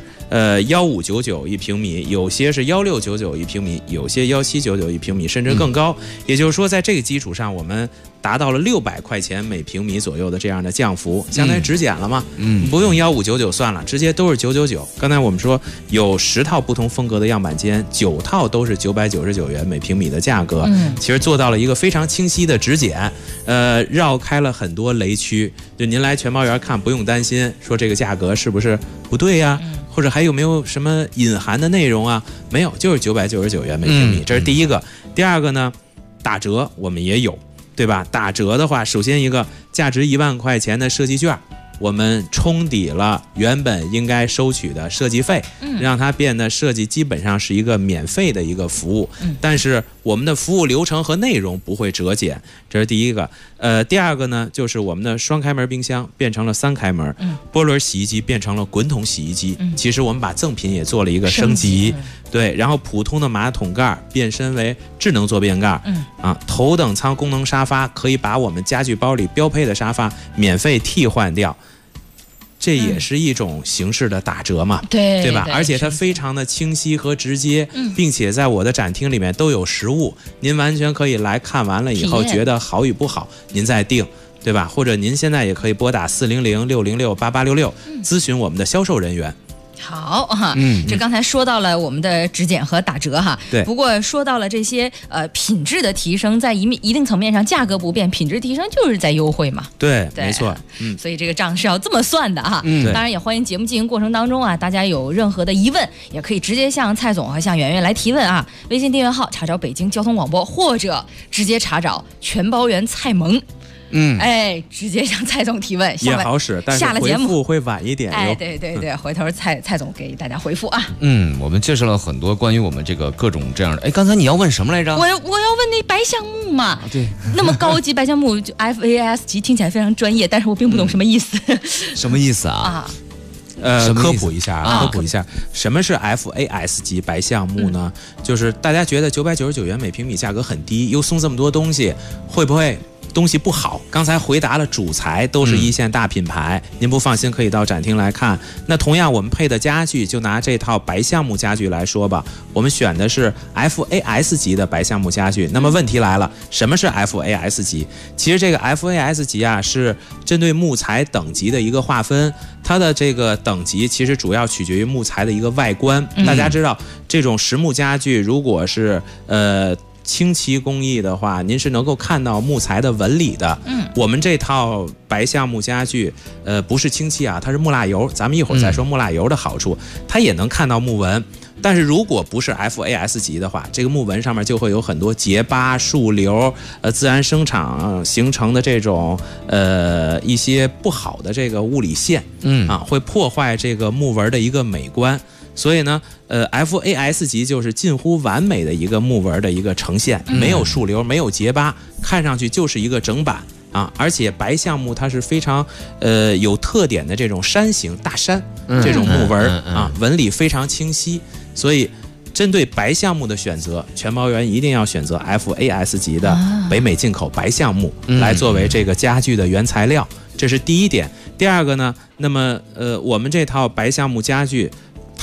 1599一平米，有些是1699一平米，有些1799一平米，甚至更高。也就是说，在这个基础上，我们达到了600块钱每平米左右的这样的降幅，相当于只减了嘛。不用1599算了，直接都是999。刚才我们说有10套不同风格的样板间，9套都是999元每平米的价格，其实做到了一个非常清晰的只减，绕开了很多雷区。就您来全包园看，不用担心说这个价格是不是不对呀，或者还有没有什么隐含的内容啊？没有，就是999元每平米，这是第一个。第二个呢，打折我们也有，对吧？打折的话，首先一个价值1万块钱的设计券，我们冲抵了原本应该收取的设计费，让它变得设计基本上是一个免费的一个服务，但是我们的服务流程和内容不会折减，这是第一个。第二个呢，就是我们的双开门冰箱变成了3开门，波轮洗衣机变成了滚筒洗衣机，其实我们把赠品也做了一个升级，对，然后普通的马桶盖变身为智能坐便盖，头等舱功能沙发可以把我们家具包里标配的沙发免费替换掉。这也是一种形式的打折嘛，对吧？而且它非常的清晰和直接，并且在我的展厅里面都有实物，您完全可以来看完了以后觉得好与不好，您再定，对吧？或者您现在也可以拨打400-606-8866咨询我们的销售人员。 好哈，这刚才说到了我们的只减和打折哈， 对。 不过说到了这些品质的提升，在一定层面上价格不变，品质提升就是在优惠嘛。 对，没错。 所以这个账是要这么算的哈。当然也欢迎节目进行过程当中啊，大家有任何的疑问，也可以直接向蔡总和向圆圆来提问啊。微信订阅号查找北京交通广播，或者直接查找全包园蔡萌。直接向蔡总提问也好使，但是回复会晚一点。 对，回头蔡总给大家回复啊。 我们介绍了很多关于我们这个各种这样的。刚才你要问什么来着？ 我要问那白橡木嘛。 对， 那么高级白橡木就 FAS 级，听起来非常专业，但是我并不懂什么意思。 什么意思啊？ 科普一下，什么是 FAS 级白橡木呢？就是大家觉得999元每平米价格很低，又送这么多东西，会不会东西不好？刚才回答了主材都是1线大品牌，您不放心可以到展厅来看。那同样我们配的家具，就拿这套白橡木家具来说吧，我们选的是 FAS 级的白橡木家具。那么问题来了，什么是 FAS 级？其实这个 FAS 级啊，是针对木材等级的一个划分，它的这个等级其实主要取决于木材的一个外观。大家知道，这种实木家具如果是清漆工艺的话，您是能够看到木材的纹理的。我们这套白橡木家具，不是清漆啊，它是木蜡油。咱们一会儿再说木蜡油的好处，它也能看到木纹。但是如果不是 FAS 级的话，这个木纹上面就会有很多结疤、树瘤，自然生长形成的这种一些不好的这个物理线，会破坏这个木纹的一个美观。所以呢，FAS 级就是近乎完美的一个木纹的一个呈现，没有树瘤，没有结疤，看上去就是一个整板啊。而且白橡木它是非常有特点的这种山形大山这种木纹啊，纹理非常清晰。所以针对白橡木的选择，全包园一定要选择 FAS 级的北美进口白橡木来作为这个家具的原材料，这是第一点。第二个呢，那么我们这套白橡木家具，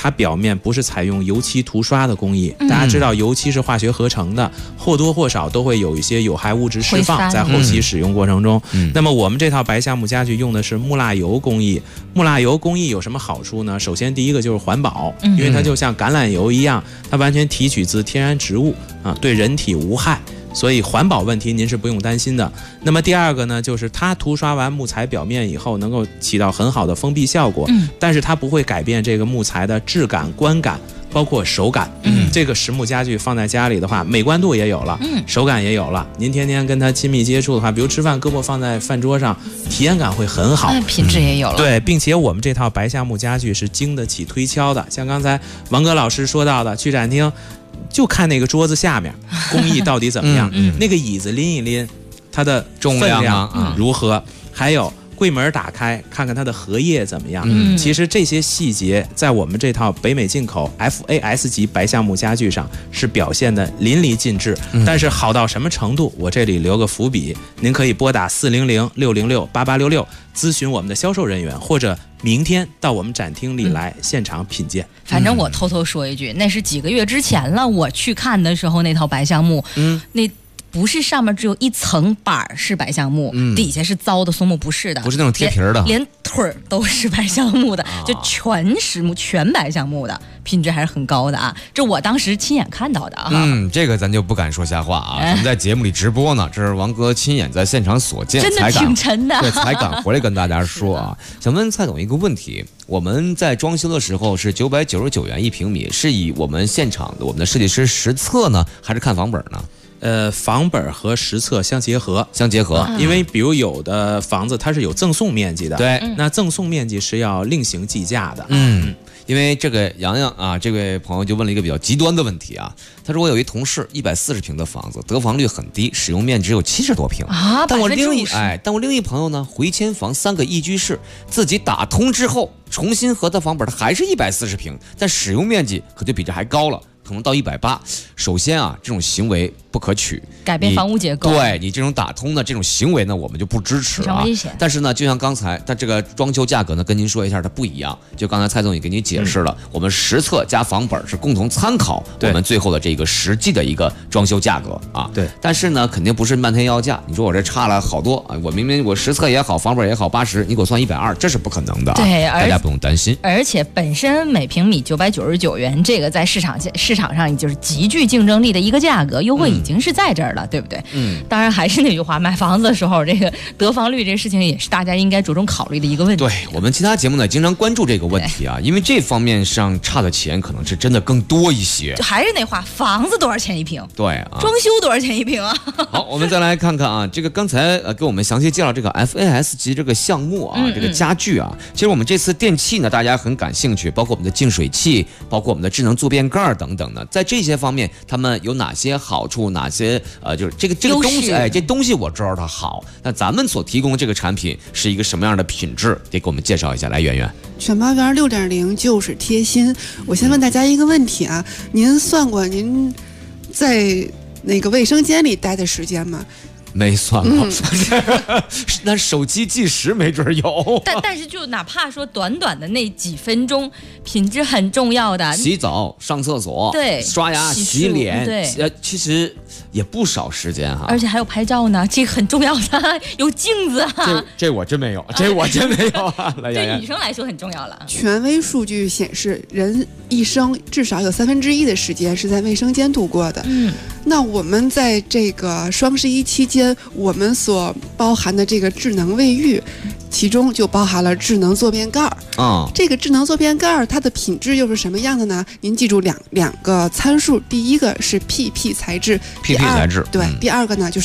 它表面不是采用油漆涂刷的工艺。大家知道油漆是化学合成的，或多或少都会有一些有害物质释放在后期使用过程中。那么我们这套白橡木家具用的是木蜡油工艺。木蜡油工艺有什么好处呢？首先第一个就是环保，因为它就像橄榄油一样，它完全提取自天然植物啊，对人体无害。所以环保问题您是不用担心的。那么第二个呢，就是它涂刷完木材表面以后，能够起到很好的封闭效果，但是它不会改变这个木材的质感、观感，包括手感。这个实木家具放在家里的话，美观度也有了，手感也有了。您天天跟它亲密接触的话，比如吃饭，胳膊放在饭桌上，体验感会很好， 品质也有了。 对，并且我们这套白橡木家具是经得起推敲的，像刚才王哥老师说到的，去展厅就看那个桌子下面工艺到底怎么样，那个椅子拎一拎，它的重量如何，还有柜门打开看看它的荷叶怎么样。其实这些细节在我们这套北美进口 FAS 级白橡木家具上是表现的淋漓尽致。但是好到什么程度，我这里留个伏笔，您可以拨打400-606-8866咨询我们的销售人员，或者明天到我们展厅里来现场品鉴。 反正我偷偷说一句，那是几个月之前了，我去看的时候那套白橡木，那不是上面只有一层板是白橡木，底下是糟的松木，不是的， 不是那种贴皮的， 连腿儿都是白橡木的，就全实木、全白橡木的，品质还是很高的啊！这我当时亲眼看到的啊。 这个咱就不敢说瞎话啊，咱们在节目里直播呢，这是王哥亲眼在现场所见， 真的挺沉的， 对，才敢回来跟大家说啊。想问蔡总一个问题，我们在装修的时候是999元1平米，是以我们现场的我们的设计师实测呢，还是看房本呢？ 房本和实测相结合，因为比如有的房子它是有赠送面积的， 对， 那赠送面积是要另行计价的。 因为这个洋洋啊，这位朋友就问了一个比较极端的问题啊，他说我有一同事140平的房子，得房率很低，使用面积只有70多平啊， 但我另一朋友呢，回迁房3个一居室，自己打通之后重新核的房本，它还是140平，但使用面积可就比这还高了。可能到180。首先啊，这种行为不可取， 改变房屋结构。 对你这种打通的这种行为呢，我们就不支持啊。 危险。 但是呢，就像刚才，它这个装修价格呢，跟您说一下，它不一样。就刚才蔡总也给您解释了，我们实测加房本是共同参考我们最后的这个实际的一个装修价格啊。 对。 但是呢，肯定不是漫天要价。你说我这差了好多啊，我明明我实测也好，房本也好80，你给我算120，这是不可能的啊。 对， 大家不用担心。 而且本身每平米999元，这个在市场上就是极具竞争力的一个价格，优惠已经是在这儿了，对不对？当然还是那句话，买房子的时候，这个得房率这事情也是大家应该着重考虑的一个问题。 对，我们其他节目呢，经常关注这个问题啊，因为这方面上差的钱可能是真的更多一些。 就还是那话，房子多少钱一平？ 对啊， 装修多少钱一平啊？ 好，我们再来看看啊，这个刚才给我们详细介绍这个 FAS 级这个项目啊，这个家具啊，其实我们这次电器呢，大家很感兴趣，包括我们的净水器，包括我们的智能坐便盖等等的，在这些方面，他们有哪些好处？哪些就是这个东西，这东西我知道它好。那咱们所提供的这个产品是一个什么样的品质？得给我们介绍一下。来，圆圆， 全包圆 6.0 就是贴心。我先问大家一个问题啊，您算过您在那个卫生间里待的时间吗？ 没算过，那手机计时没准有。 但是就哪怕说短短的那几分钟，品质很重要的。 洗澡、上厕所、 对， 刷牙、洗脸， 对， 其实也不少时间哈。 而且还有拍照呢，这个很重要的，有镜子啊。 这我真没有，这我真没有啊。 对女生来说很重要了。 权威数据显示，人一生至少有1/3的时间是在卫生间度过的。那我们在这个双11期间，我们所包含的这个智能卫浴，其中就包含了智能坐便盖这个智能坐便盖它的品质又是什么样的呢？您记住两个参数，第一个是 PP 材质 ，PP 材质， 对，第二个呢就是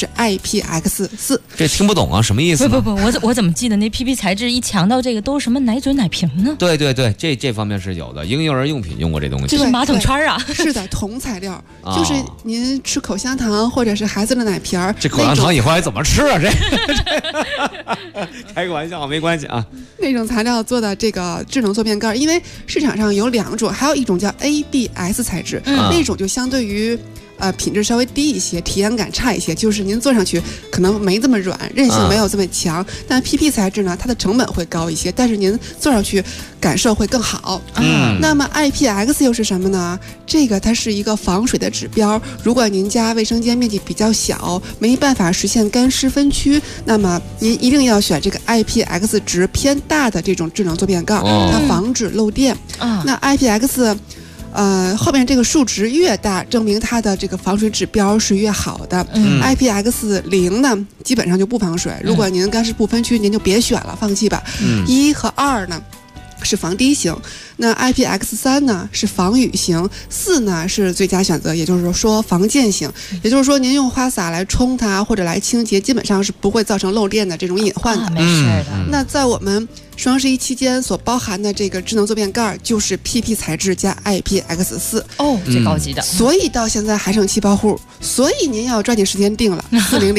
IPX4。 这听不懂啊，什么意思？ 不，我怎么记得那 PP 材质一强调这个都是什么奶嘴奶瓶呢？ 对，这方面是有的，婴幼儿用品用过这东西， 这是马桶圈啊。 是的，铜材料，就是您吃口香糖或者是孩子的奶瓶儿， 这口香糖以后还怎么吃啊？这开个玩笑，没关系啊。 那种材料做的这个智能坐便盖，因为市场上有2种，还有一种叫 ABS 材质，那种就相对于品质稍微低一些，体验感差一些，就是您坐上去可能没这么软，韧性没有这么强。但 PP 材质呢，它的成本会高一些，但是您坐上去感受会更好。那么 IPX 又是什么呢？这个它是一个防水的指标。如果您家卫生间面积比较小，没办法实现干湿分区，那么您一定要选这个 IPX 值偏大的这种智能坐便盖，它防止漏电。那 IPX后面这个数值越大，证明它的这个防水指标是越好的。IPX 0呢，基本上就不防水。如果您干湿不分区，您就别选了，放弃吧。1和2呢是防滴型，那 IPX 3呢是防雨型，4呢是最佳选择，也就是说防溅型，也就是说您用花洒来冲它或者来清洁，基本上是不会造成漏电的这种隐患的。 没事的。 那在我们双11期间所包含的这个智能坐便盖就是 PP 材质加 IPX 4 最高级的。 所以到现在还剩7包户，所以您要抓紧时间定了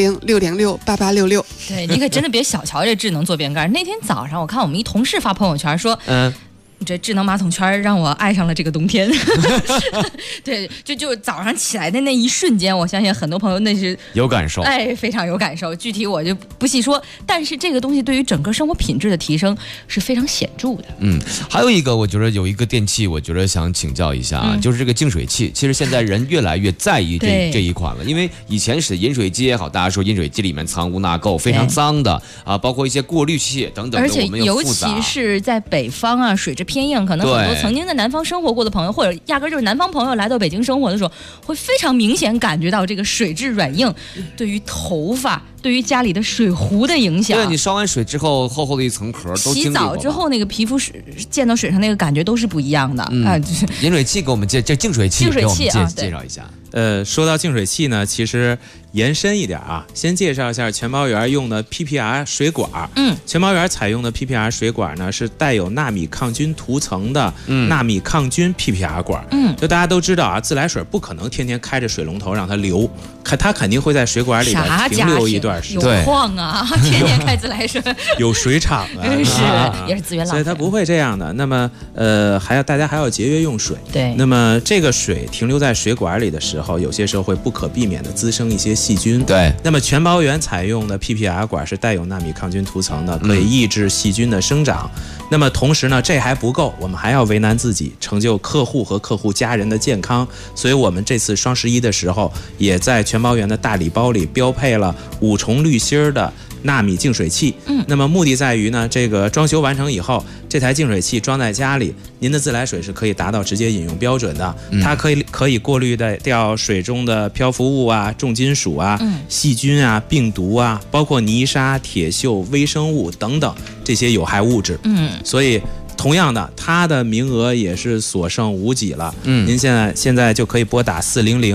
400-606-8866。 对，你可真的别小瞧这智能坐便盖。那天早上我看我们一同事发朋友圈说，这智能马桶圈让我爱上了这个冬天。对，就早上起来的那一瞬间，我相信很多朋友那是有感受， 非常有感受。具体我就不细说，但是这个东西对于整个生活品质的提升是非常显著的。 还有一个，我觉得有一个电器，我觉得想请教一下，就是这个净水器。其实现在人越来越在意这一款了，因为以前是饮水机也好，大家说饮水机里面藏污纳垢，非常脏的啊，包括一些过滤器等等的， 而且尤其是在北方啊，水质偏硬，可能很多曾经在南方生活过的朋友，或者压根就是南方朋友来到北京生活的时候，会非常明显感觉到这个水质软硬对于头发、对于家里的水壶的影响。 对，你烧完水之后，厚厚的一层壳都经历过。 洗澡之后那个皮肤溅到水上那个感觉都是不一样的。 饮水器给我们这净水器给我们介绍一下。 说到净水器呢，其实延伸一点啊，先介绍一下全包园用的 PPR 水管。全包园采用的 PPR 水管呢是带有纳米抗菌涂层的纳米抗菌 PPR 管。就大家都知道啊，自来水不可能天天开着水龙头让它流，它肯定会在水管里边停留一段时间。 有矿啊，天天开自来水。 有水厂啊， 也是资源浪费， 所以它不会这样的。那么大家还要节约用水。 对。 那么这个水停留在水管里的时候，有些时候会不可避免的滋生一些细菌。 对。 那么全包园采用的 PPR 管是带有纳米抗菌涂层的，可以抑制细菌的生长。那么同时呢，这还不够，我们还要为难自己，成就客户和客户家人的健康。所以我们这次双11的时候，也在全包园的大礼包里标配了5重滤芯的纳米净水器。那么目的在于呢，这个装修完成以后，这台净水器装在家里，您的自来水是可以达到直接饮用标准的。它可以过滤掉水中的漂浮物啊、重金属啊、细菌啊、病毒啊，包括泥沙、铁锈、微生物等等这些有害物质。所以同样的，它的名额也是所剩无几了。您现在就可以拨打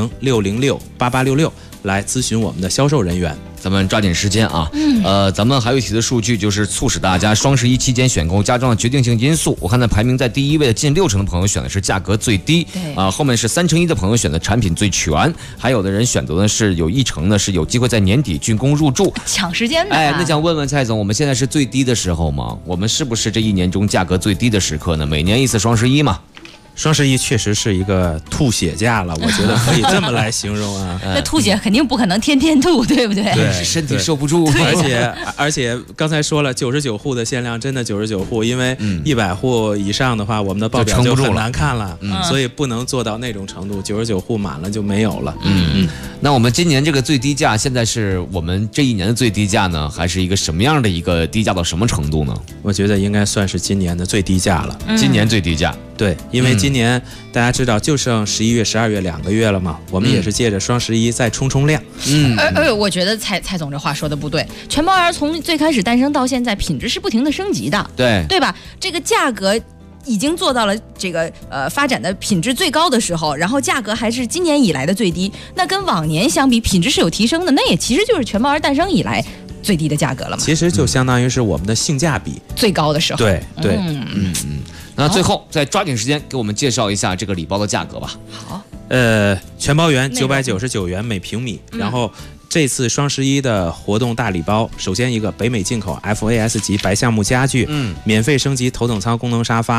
400-606-8866来咨询我们的销售人员。 咱们抓紧时间啊！咱们还有一题的数据，就是促使大家双11期间选购家装的决定性因素。我看在排名在第1位的近60%的朋友选的是价格最低，后面是1/3的朋友选的产品最全，还有的人选择的是有1%呢是有机会在年底竣工入住， 抢时间的。 那想问问蔡总，我们现在是最低的时候吗？我们是不是这一年中价格最低的时刻呢？每年一次双11嘛。 双11确实是一个吐血价了，我觉得可以这么来形容啊。 那吐血肯定不可能天天吐，对不对？ 对， 身体受不住。 而且刚才说了，99户的限量，真的99户，因为100户以上的话，我们的报表就很难看了，所以不能做到那种程度。99户满了就没有了。 那我们今年这个最低价，现在是我们这一年的最低价呢，还是一个什么样的一个低价到什么程度呢？ 我觉得应该算是今年的最低价了。 今年最低价。 对，因为今年大家知道就剩11月、12月2个月了嘛，我们也是借着双11再冲量。 我觉得蔡总这话说的不对，全包园从最开始诞生到现在，品质是不停的升级的，对吧？这个价格已经做到了这个发展的品质最高的时候，然后价格还是今年以来的最低，那跟往年相比，品质是有提升的，那也其实就是全包园诞生以来最低的价格了嘛。 其实就相当于是我们的性价比最高的时候。 对。 那最后再抓紧时间给我们介绍一下这个礼包的价格吧。 好， 全包园999元每平米，然后这次双11的活动大礼包，首先一个北美进口 FAS 级白橡木家具，免费升级头等舱功能沙发，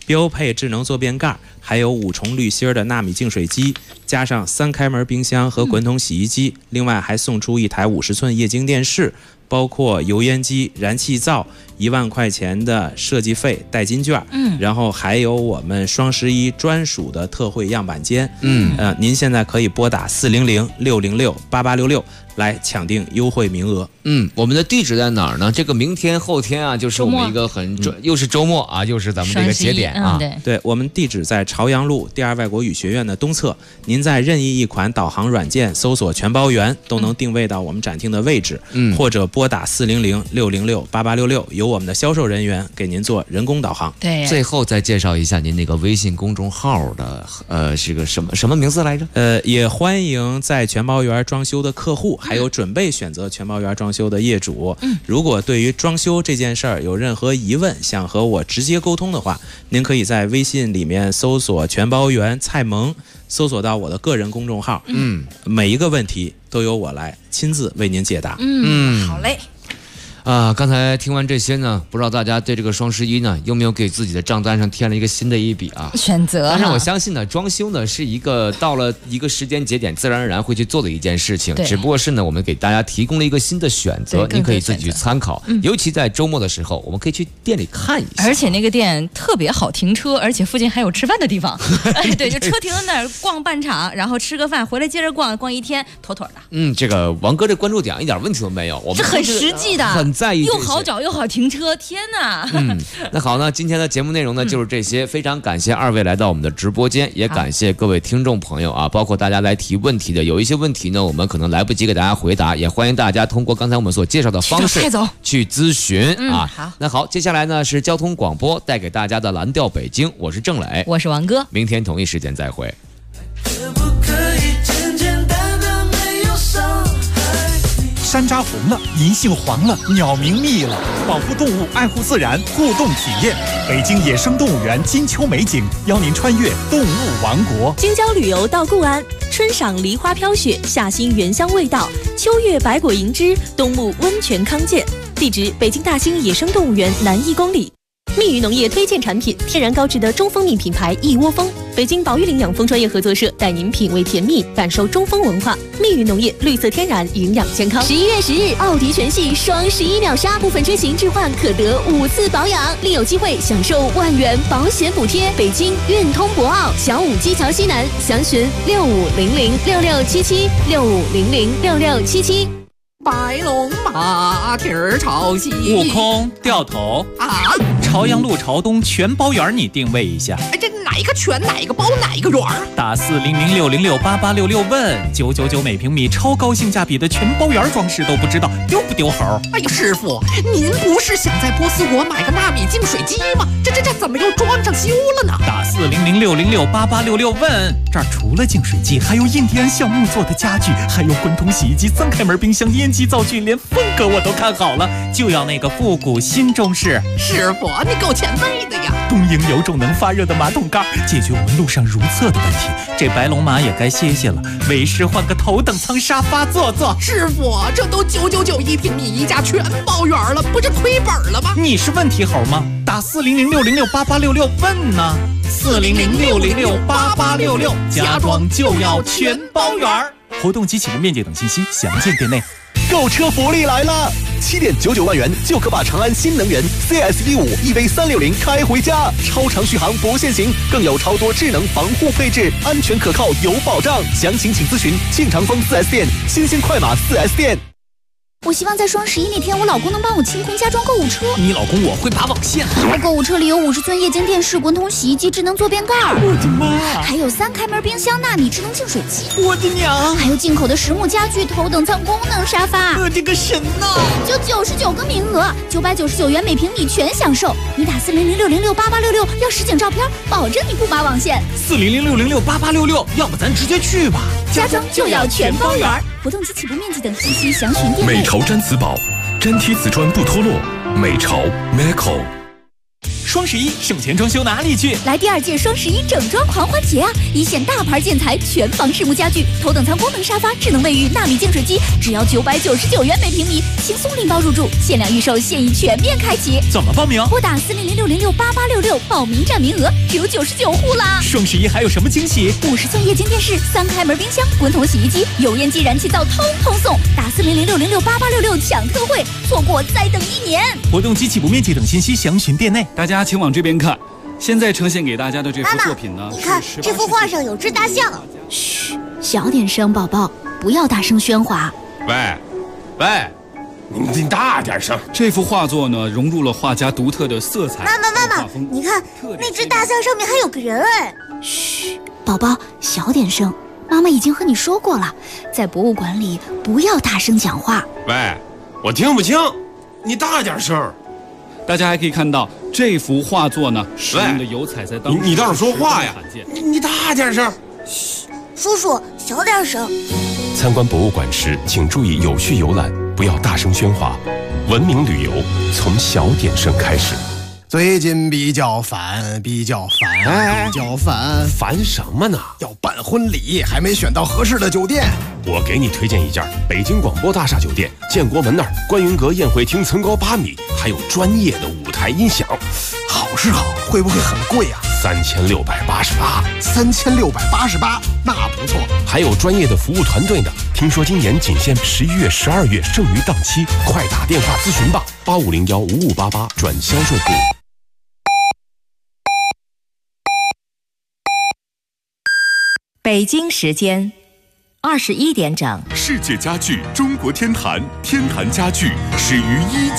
标配智能坐便盖，还有5重滤芯的纳米净水机，加上3开门冰箱和滚筒洗衣机，另外还送出一台50寸液晶电视，包括油烟机、燃气灶，1万块钱的设计费代金券，然后还有我们双11专属的特惠样板间，您现在可以拨打400-606-8866来抢定优惠名额。 我们的地址在哪儿呢？这个明天后天啊，就是我们一个很又是周末啊，又是咱们这个节点啊。 对，我们地址在朝阳路第2外国语学院的东侧，您在任意一款导航软件搜索全包园，都能定位到我们展厅的位置，或者拨打400-606-8866，由我们的销售人员给您做人工导航。 对， 最后再介绍一下您那个微信公众号的是个什么名字来着？ 也欢迎在全包园装修的客户，还有准备选择全包园装修的业主，如果对于装修这件事儿有任何疑问，想和我直接沟通的话，您可以在微信里面搜索全包园蔡萌，搜索到我的个人公众号，每一个问题都由我来亲自为您解答。 好嘞。 刚才听完这些呢，不知道大家对这个双11呢，有没有给自己的账单上添了一个新的一笔啊？ 选择。 但是我相信呢，装修呢是一个到了一个时间节点，自然而然会去做的一件事情。只不过是呢，我们给大家提供了一个新的选择，您可以自己去参考。尤其在周末的时候，我们可以去店里看一下。 而且那个店特别好停车，而且附近还有吃饭的地方。对，就车停在那儿逛半场，然后吃个饭，回来接着逛一天，妥妥的。 这个王哥这关注点一点问题都没有，我们是很实际的， 很在意， 又好找又好停车，天哪！ 那好呢，今天的节目内容呢就是这些，非常感谢2位来到我们的直播间，也感谢各位听众朋友啊，包括大家来提问题的，有一些问题呢我们可能来不及给大家回答，也欢迎大家通过刚才我们所介绍的方式去咨询啊。 好， 那好，接下来呢是交通广播带给大家的蓝调北京，我是郑磊， 我是王哥， 明天同一时间再会。 山楂红了，银杏黄了，鸟鸣密了，保护动物，爱护自然，互动体验。北京野生动物园金秋美景，邀您穿越动物王国。 京郊旅游到固安，春赏梨花飘雪，夏欣原香味道，秋月百果银枝，冬沐温泉康健。地址：北京大兴野生动物园南1公里。蜜语农业推荐产品：天然高质的中蜂蜜品牌一窝蜂。北京保育林养蜂专业合作社带您品味甜蜜，感受中蜂文化。蜜语农业，绿色天然，营养健康。11月10日，奥迪全系双11秒杀，部分车型置换可得5次保养，另有机会享受万元保险补贴。北京运通博奥小武基桥西南，详询65006677，65006677。 白龙马蹄儿朝西， 悟空掉头啊！ 朝阳路朝东全包园，你定位一下。 这哪一个全，哪一个包，哪一个园？ 打400-606-8866问999每平米，超高性价比的全包园装饰都不知道丢不丢猴？ 哎呀，师傅，您不是想在波斯国买个纳米净水机吗？这怎么又装上修了呢？ 打400-606-8866问，这儿除了净水机，还有印第安橡木做的家具，还有滚筒洗衣机、3开门冰箱、烟机灶具，连风格我都看好了，就要那个复古新中式。 师傅，你够前卫的呀！ 东营有种能发热的马桶盖，解决我们路上如厕的问题。这白龙马也该歇歇了，为师换个头等舱沙发坐坐。 师傅，这都999一平米一家全包圆了，不是亏本了吗？ 你是问题猴吗？打400-606-8866问呢。400-606-8866，家装就要全包圆。活动及启动面积等信息详见店内。 购车福利来了！7.99万元就可把长安新能源 CS15 EV360开回家，超长续航不限行，更有超多智能防护配置，安全可靠有保障。详情请咨询庆长丰 4S 店、新兴快马 4S 店。 我希望在双11那天，我老公能帮我清空家装购物车。 你老公我会拔网线。 我购物车里有50寸液晶电视、滚筒洗衣机、智能坐便盖。 我的妈！ 还有3开门冰箱、纳米智能净水机。 我的娘！ 还有进口的实木家具、头等舱功能沙发。 我的个神呐！ 就99个名额，999元每平米全享受。你打400-606-8866要实景照片，保证你不拔网线。 400-606-8866，要不咱直接去吧。 家装就要全包圆。活动及起步面积等信息详询店内。 美潮毡瓷宝，粘贴瓷砖不脱落。美潮 Meco。 双11省钱装修哪里去？ 来第2届双11整装狂欢节啊！一线大牌建材，全房实木家具，头等舱功能沙发，智能卫浴，纳米净水机，只要999元每平米，轻松拎包入住，限量预售，现已全面开启。 怎么报名？ 拨打4006068866，报名占名额只有99户啦！ 双11还有什么惊喜 ？50寸液晶电视，3开门冰箱，滚筒洗衣机，油烟机、燃气灶通通送。打4006068866抢特惠，错过再等1年。 活动及起步面积等信息详询店内。 大家请往这边看，现在呈现给大家的这幅作品呢， 你看这幅画上有只大象。 嘘，小点声，宝宝，不要大声喧哗。 喂，你大点声。 这幅画作呢，融入了画家独特的色彩。 妈妈，你看那只大象上面还有个人哎。 嘘，宝宝，小点声。妈妈已经和你说过了，在博物馆里不要大声讲话。 喂，我听不清，你大点声。 大家还可以看到这幅画作呢，使用的油彩在当时你倒是说话呀！你大点声。 嘘，叔叔小点声。 参观博物馆时，请注意有序游览，不要大声喧哗。文明旅游从小点声开始。 最近比较烦， 烦什么呢？ 要办婚礼，还没选到合适的酒店。 我给你推荐一家北京广播大厦酒店，建国门那儿观云阁宴会厅层高8米，还有专业的舞台音响。 好是好，会不会很贵啊 ？3688。 3688，那不错。 还有专业的服务团队呢。听说今年仅限11月、12月，剩余档期，快打电话咨询吧，85015588转销售部。 北京时间21点整。 世界家具中国天坛，天坛家具始于19